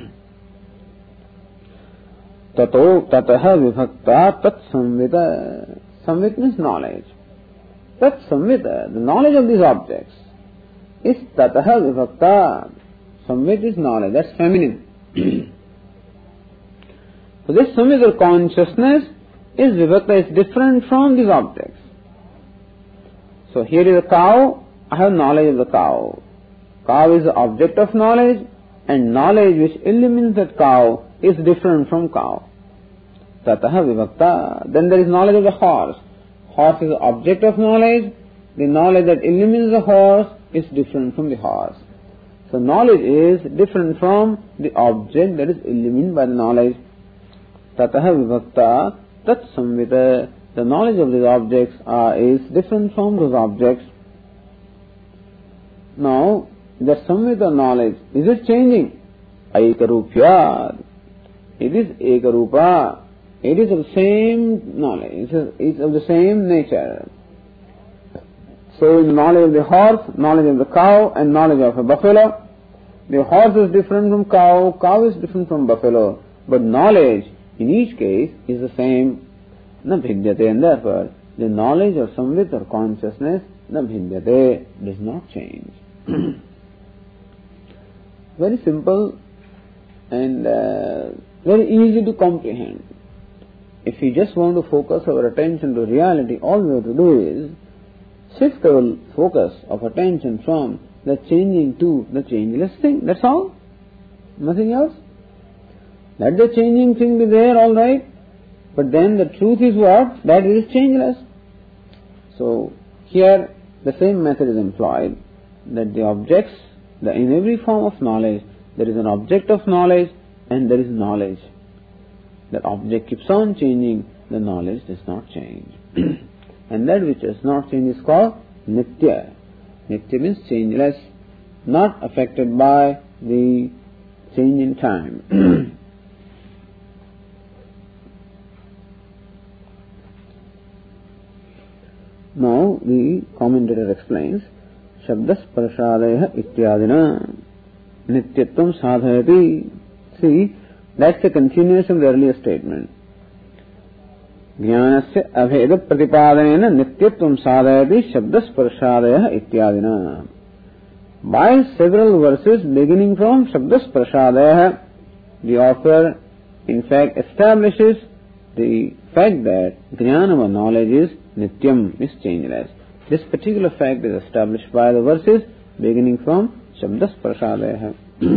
Tato tataha vibhakta tat samvita. Samvit means knowledge. Tat samvita, the knowledge of these objects, is tataha vibhakta. Samvit is knowledge, that's feminine. So this samvit or consciousness is vibhakta, is different from these objects. So here is a cow, I have knowledge of the cow. Cow is the object of knowledge, and knowledge which illumines that cow is different from cow. Tataha vibhakta. Then there is knowledge of the horse. Horse is the object of knowledge. The knowledge that illumines the horse is different from the horse. So knowledge is different from the object that is illumined by the knowledge. Tataha vibhakta tat samvita. The knowledge of these objects are, is different from those objects. Now, the samvita knowledge, is it changing? Aikarupyad. It is ekarupa. It is of the same knowledge. It is of the same nature. So, in the knowledge of the horse, knowledge of the cow, and knowledge of a buffalo, the horse is different from cow, cow is different from buffalo, but knowledge in each case is the same. Na bhidyate, and therefore the knowledge of samvit or consciousness, na bhidyate, does not change. Very simple and uh, very easy to comprehend. If we just want to focus our attention to reality, all we have to do is shift our focus of attention from the changing to the changeless thing. That's all. Nothing else. Let the changing thing be there, all right. But then the truth is what? That it is changeless. So here the same method is employed, that the objects, the, in every form of knowledge, there is an object of knowledge and there is knowledge. The object keeps on changing, the knowledge does not change. And that which does not change is called nitya. Nitya means changeless, not affected by the change in time. Now the commentator explains, Shabdas Parashadaya Ityadina Nityatvam Sadhayati. See, that's the continuation of the earlier statement. Jnanasya abheda pratipadanena nityatvam sadhayati Shabdas Parashadaya Ityadina. By several verses beginning from Shabdas Parashadaya, the author in fact establishes the fact that Jnanam, knowledge, is Nityam, is changeless. This particular fact is established by the verses beginning from Shabdas Parashadaya.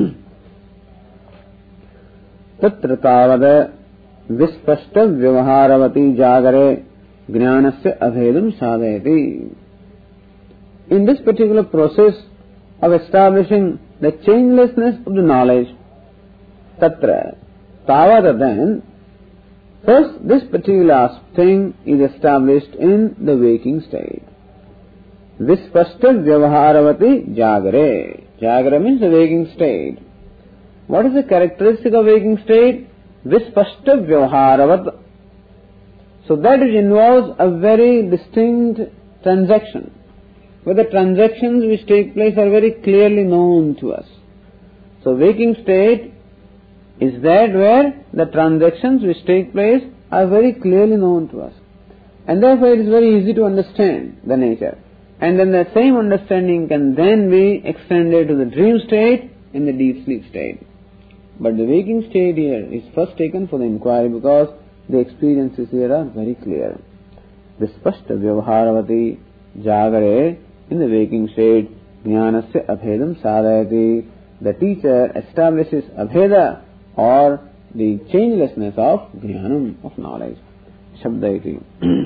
Tatra tavada vispashta vyavaharavati jagare jnanasya abhedam sadhayati. In this particular process of establishing the changelessness of the knowledge, tatra, tavada, then, first, this particular thing is established in the waking state. Vispashta vyavaharavati jagare. Jagara means the waking state. What is the characteristic of waking state? Vispashta vyavaharavat. So that it involves a very distinct transaction, where the transactions which take place are very clearly known to us. So waking state is that where the transactions which take place are very clearly known to us. And therefore it is very easy to understand the nature. And then the same understanding can then be extended to the dream state and the deep sleep state. But the waking state here is first taken for the inquiry because the experiences here are very clear. Vispashta vyavaharavati jagare, in the waking state, jnanasya abhedam sadhayati. The teacher establishes abheda, or the changelessness of jnanam, of knowledge. Shabdaiti.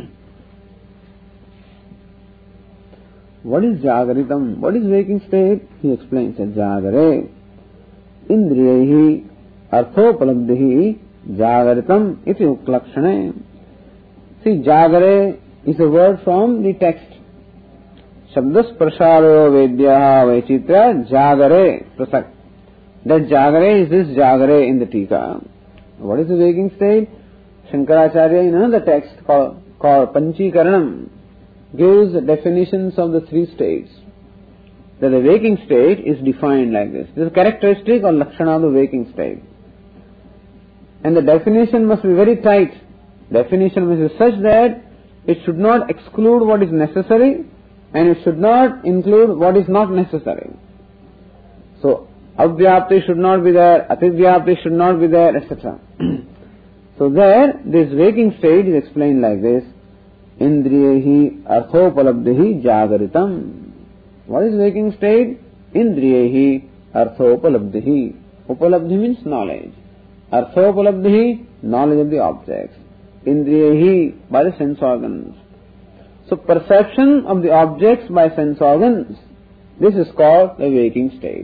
What is jagaritam? What is waking state? He explains that jagare indriyahi arthopalabdhihi jagaritam iti uklakshane. See, jagare is a word from the text. Shabdas prasarayo vedyaha vaichitra jagare prasak. That jagare is this jagare in the tika. What is the waking state? Shankaracharya in another text called, called Panchikaranam gives the definitions of the three states. That the waking state is defined like this. This is a characteristic or lakshana of the waking state. And the definition must be very tight. Definition must be such that it should not exclude what is necessary and it should not include what is not necessary. So, avyapti should not be there, ativyapti should not be there, et cetera. So there, this waking state is explained like this. Indriyehi arthopalabdhihi jagaritam. What is waking state? Indriyehi arthopalabdhihi. Upalabdhi means knowledge. Arthopalabdhihi, knowledge of the objects. Indriyehi, by the sense organs. So perception of the objects by sense organs, this is called the waking state.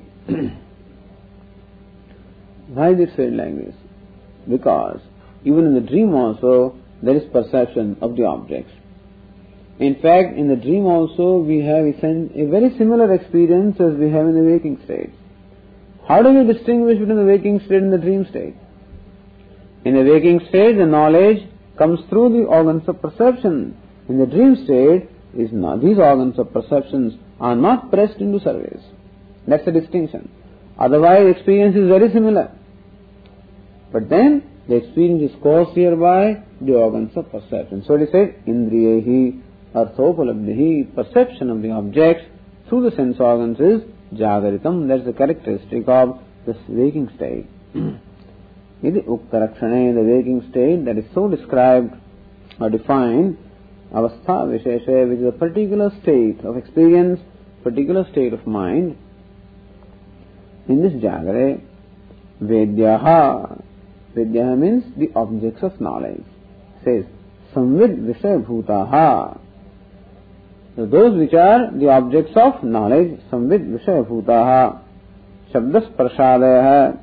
Why is it said like this? Because even in the dream also, there is perception of the objects. In fact, in the dream also, we have a very similar experience as we have in the waking state. How do we distinguish between the waking state and the dream state? In the waking state, the knowledge comes through the organs of perception. In the dream state, is not, these organs of perceptions are not pressed into service. That's the distinction. Otherwise, experience is very similar. But then, the experience is caused here by the organs of perception. So it is said, Indriyehi arthopalabdhihi, perception of the objects through the sense organs is jagaritam. That's the characteristic of this waking state. Iti uktarakshane, the waking state that is so described or defined, avastha visheshe, which is a particular state of experience, particular state of mind. In this jagare, vedyaha, vedyaha means the objects of knowledge. It says, samvid vishaya bhutaha. So those which are the objects of knowledge, samvid vishaya bhutaha, shabdas prashadayaha.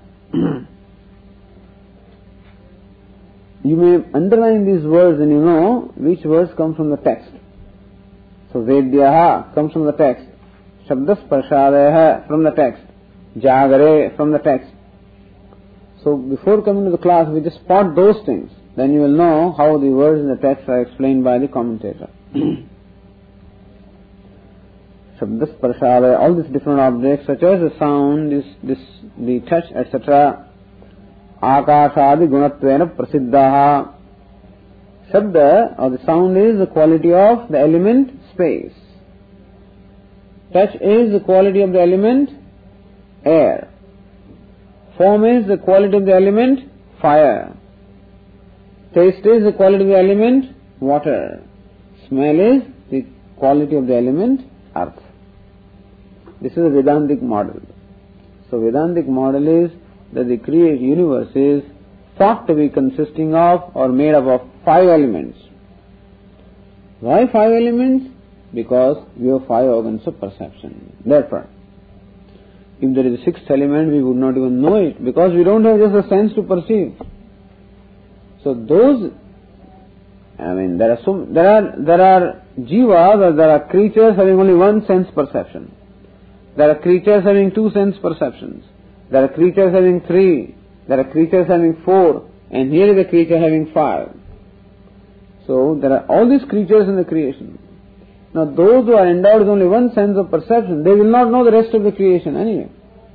You may underline these words and you know which words come from the text. So vedyaha comes from the text, shabdas prashadayaha from the text, jagare from the text. So before coming to the class, we just spot those things. Then you will know how the words in the text are explained by the commentator. Shabdas prashadaya, all these different objects such as the sound, this, this, the touch, et cetera. Akashadi gunatvena prasiddhaha. Shabda or the sound is the quality of the element space. Touch is the quality of the element air. Form is the quality of the element fire. Taste is the quality of the element water. Smell is the quality of the element earth. This is a Vedantic model. So Vedantic model is that the created universe is thought to be consisting of or made up of five elements. Why five elements? Because we have five organs of perception. Therefore, if there is a sixth element, we would not even know it because we don't have just a sense to perceive. So those, I mean, there are so there are there are jivas, or there are creatures having only one sense perception. There are creatures having two sense perceptions. There are creatures having three. There are creatures having four. And here is a creature having five. So there are all these creatures in the creation. Now those who are endowed with only one sense of perception, they will not know the rest of the creation anyway.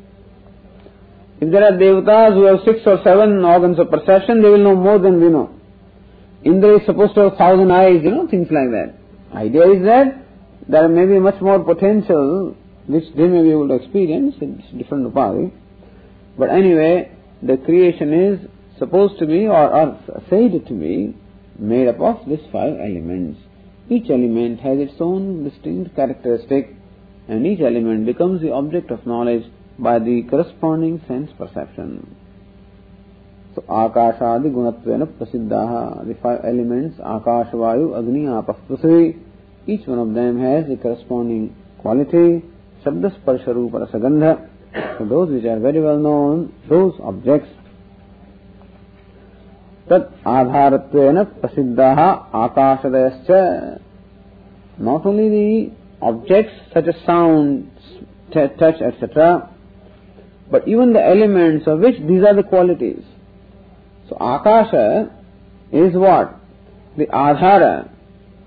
If there are devatas who have six or seven organs of perception, they will know more than we know. Indra is supposed to have thousand eyes, you know, things like that. Idea is that there may be much more potential which they may be able to experience. It's different upari. But anyway, the creation is supposed to be or, or said to be made up of these five elements. Each element has its own distinct characteristic and each element becomes the object of knowledge by the corresponding sense perception. So, Akashadi Gunatvena Prasiddhaha, the five elements, Akash, Vayu, Agni, Apah, Prithvi, each one of them has a corresponding quality, Shabda, Sparsha, Rupa, Rasagandha. So those which are very well known, those objects, Tat Adharatvena Prasiddhaha Akashadayascha. Not only the objects such as sound, t- touch, et cetera, but even the elements of which these are the qualities. So Akasha is what? The Adhara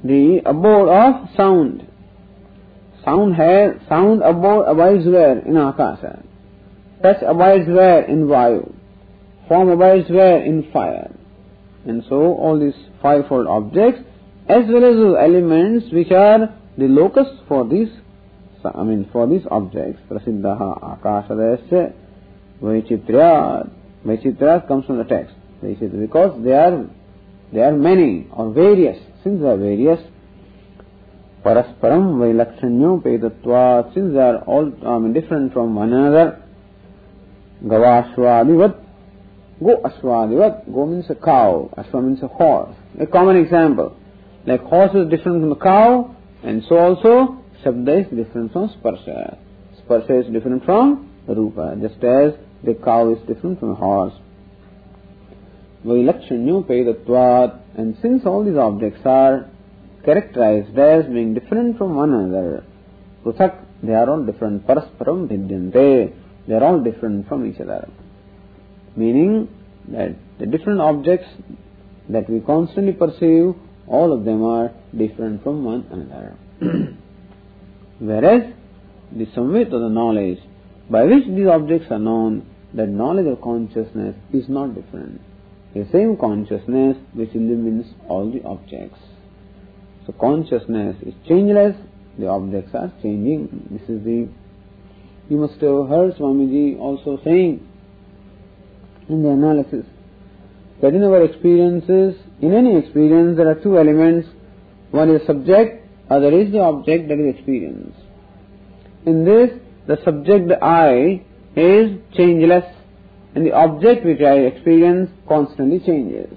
the abode of sound. Sound has, sound abode abides where? In Akasha. Touch abides where? In Vayu. Form abides where? In fire. And so all these fivefold objects, as well as those elements which are the locus for these, I mean for these objects. Prasiddhaha akashadasya vaichitriyat. Vaichitriyat comes from the text. Because they are, they are many or various. Since they are various, parasparam vailakshanyo pedatvat, since they are all I mean, different from one another. Gavashvadivat, go ashvadivat. Go means a cow, ashva means a horse. A common example. Like horse is different from the cow, and so also Shabda is different from Sparsha. Sparsha is different from Rupa, just as the cow is different from the horse. Vailakshanyo pedatvat, and since all these objects are characterized as being different from one another, Pruthak, they are all different. Parasparam vidyante, they are all different from each other. Meaning that the different objects that we constantly perceive, all of them are different from one another. Whereas the samvit or the knowledge by which these objects are known, that knowledge of consciousness is not different. The same consciousness which illumines all the objects. So consciousness is changeless, the objects are changing. This is the, you must have heard Swamiji also saying in the analysis that in our experiences, in any experience there are two elements. One is subject, other is the object, that is experience. In this, the subject, the I, is changeless, and the object which I experience constantly changes.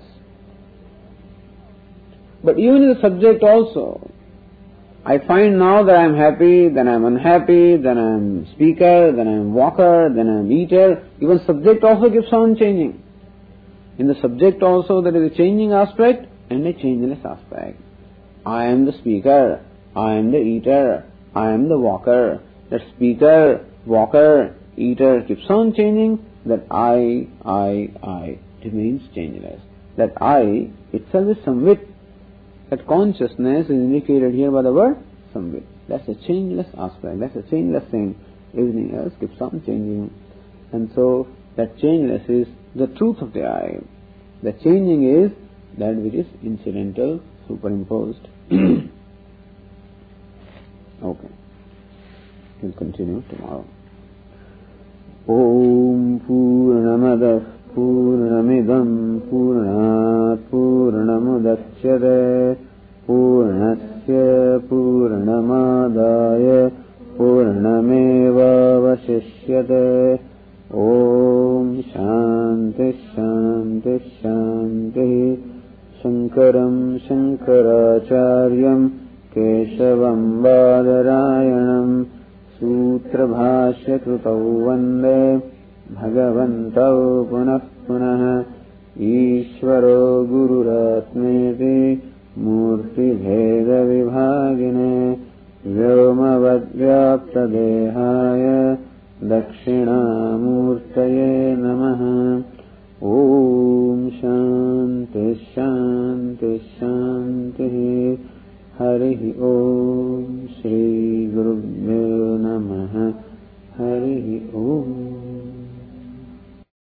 But even in the subject also, I find now that I am happy, then I am unhappy, then I am speaker, then I am walker, then I am eater. Even subject also keeps on changing. In the subject also there is a changing aspect and a changeless aspect. I am the speaker, I am the eater, I am the walker. That speaker, walker, eater keeps on changing. That I, I, I remains changeless. That I itself is samvit. That consciousness is indicated here by the word samvit. That's a changeless aspect. That's a changeless thing. Everything else keeps on changing. And so that changeless is the truth of the I. The changing is that which is incidental, superimposed. Okay. We'll continue tomorrow. Om Purnamadah Purnamidam Purnat Purnamudachyate Purnasya Purnamadaya Purnameva Vasishyate. Om Shanti Shanti Shanti. Shankaram Shankaracharyam Keshavam Badarayanam Sutra Bhashya Krutau Vande Bhagavantau Punah Punah. Ishvaro Gururatmeti Murti Bheda Vibhagine Vyomavad Vyapta Deha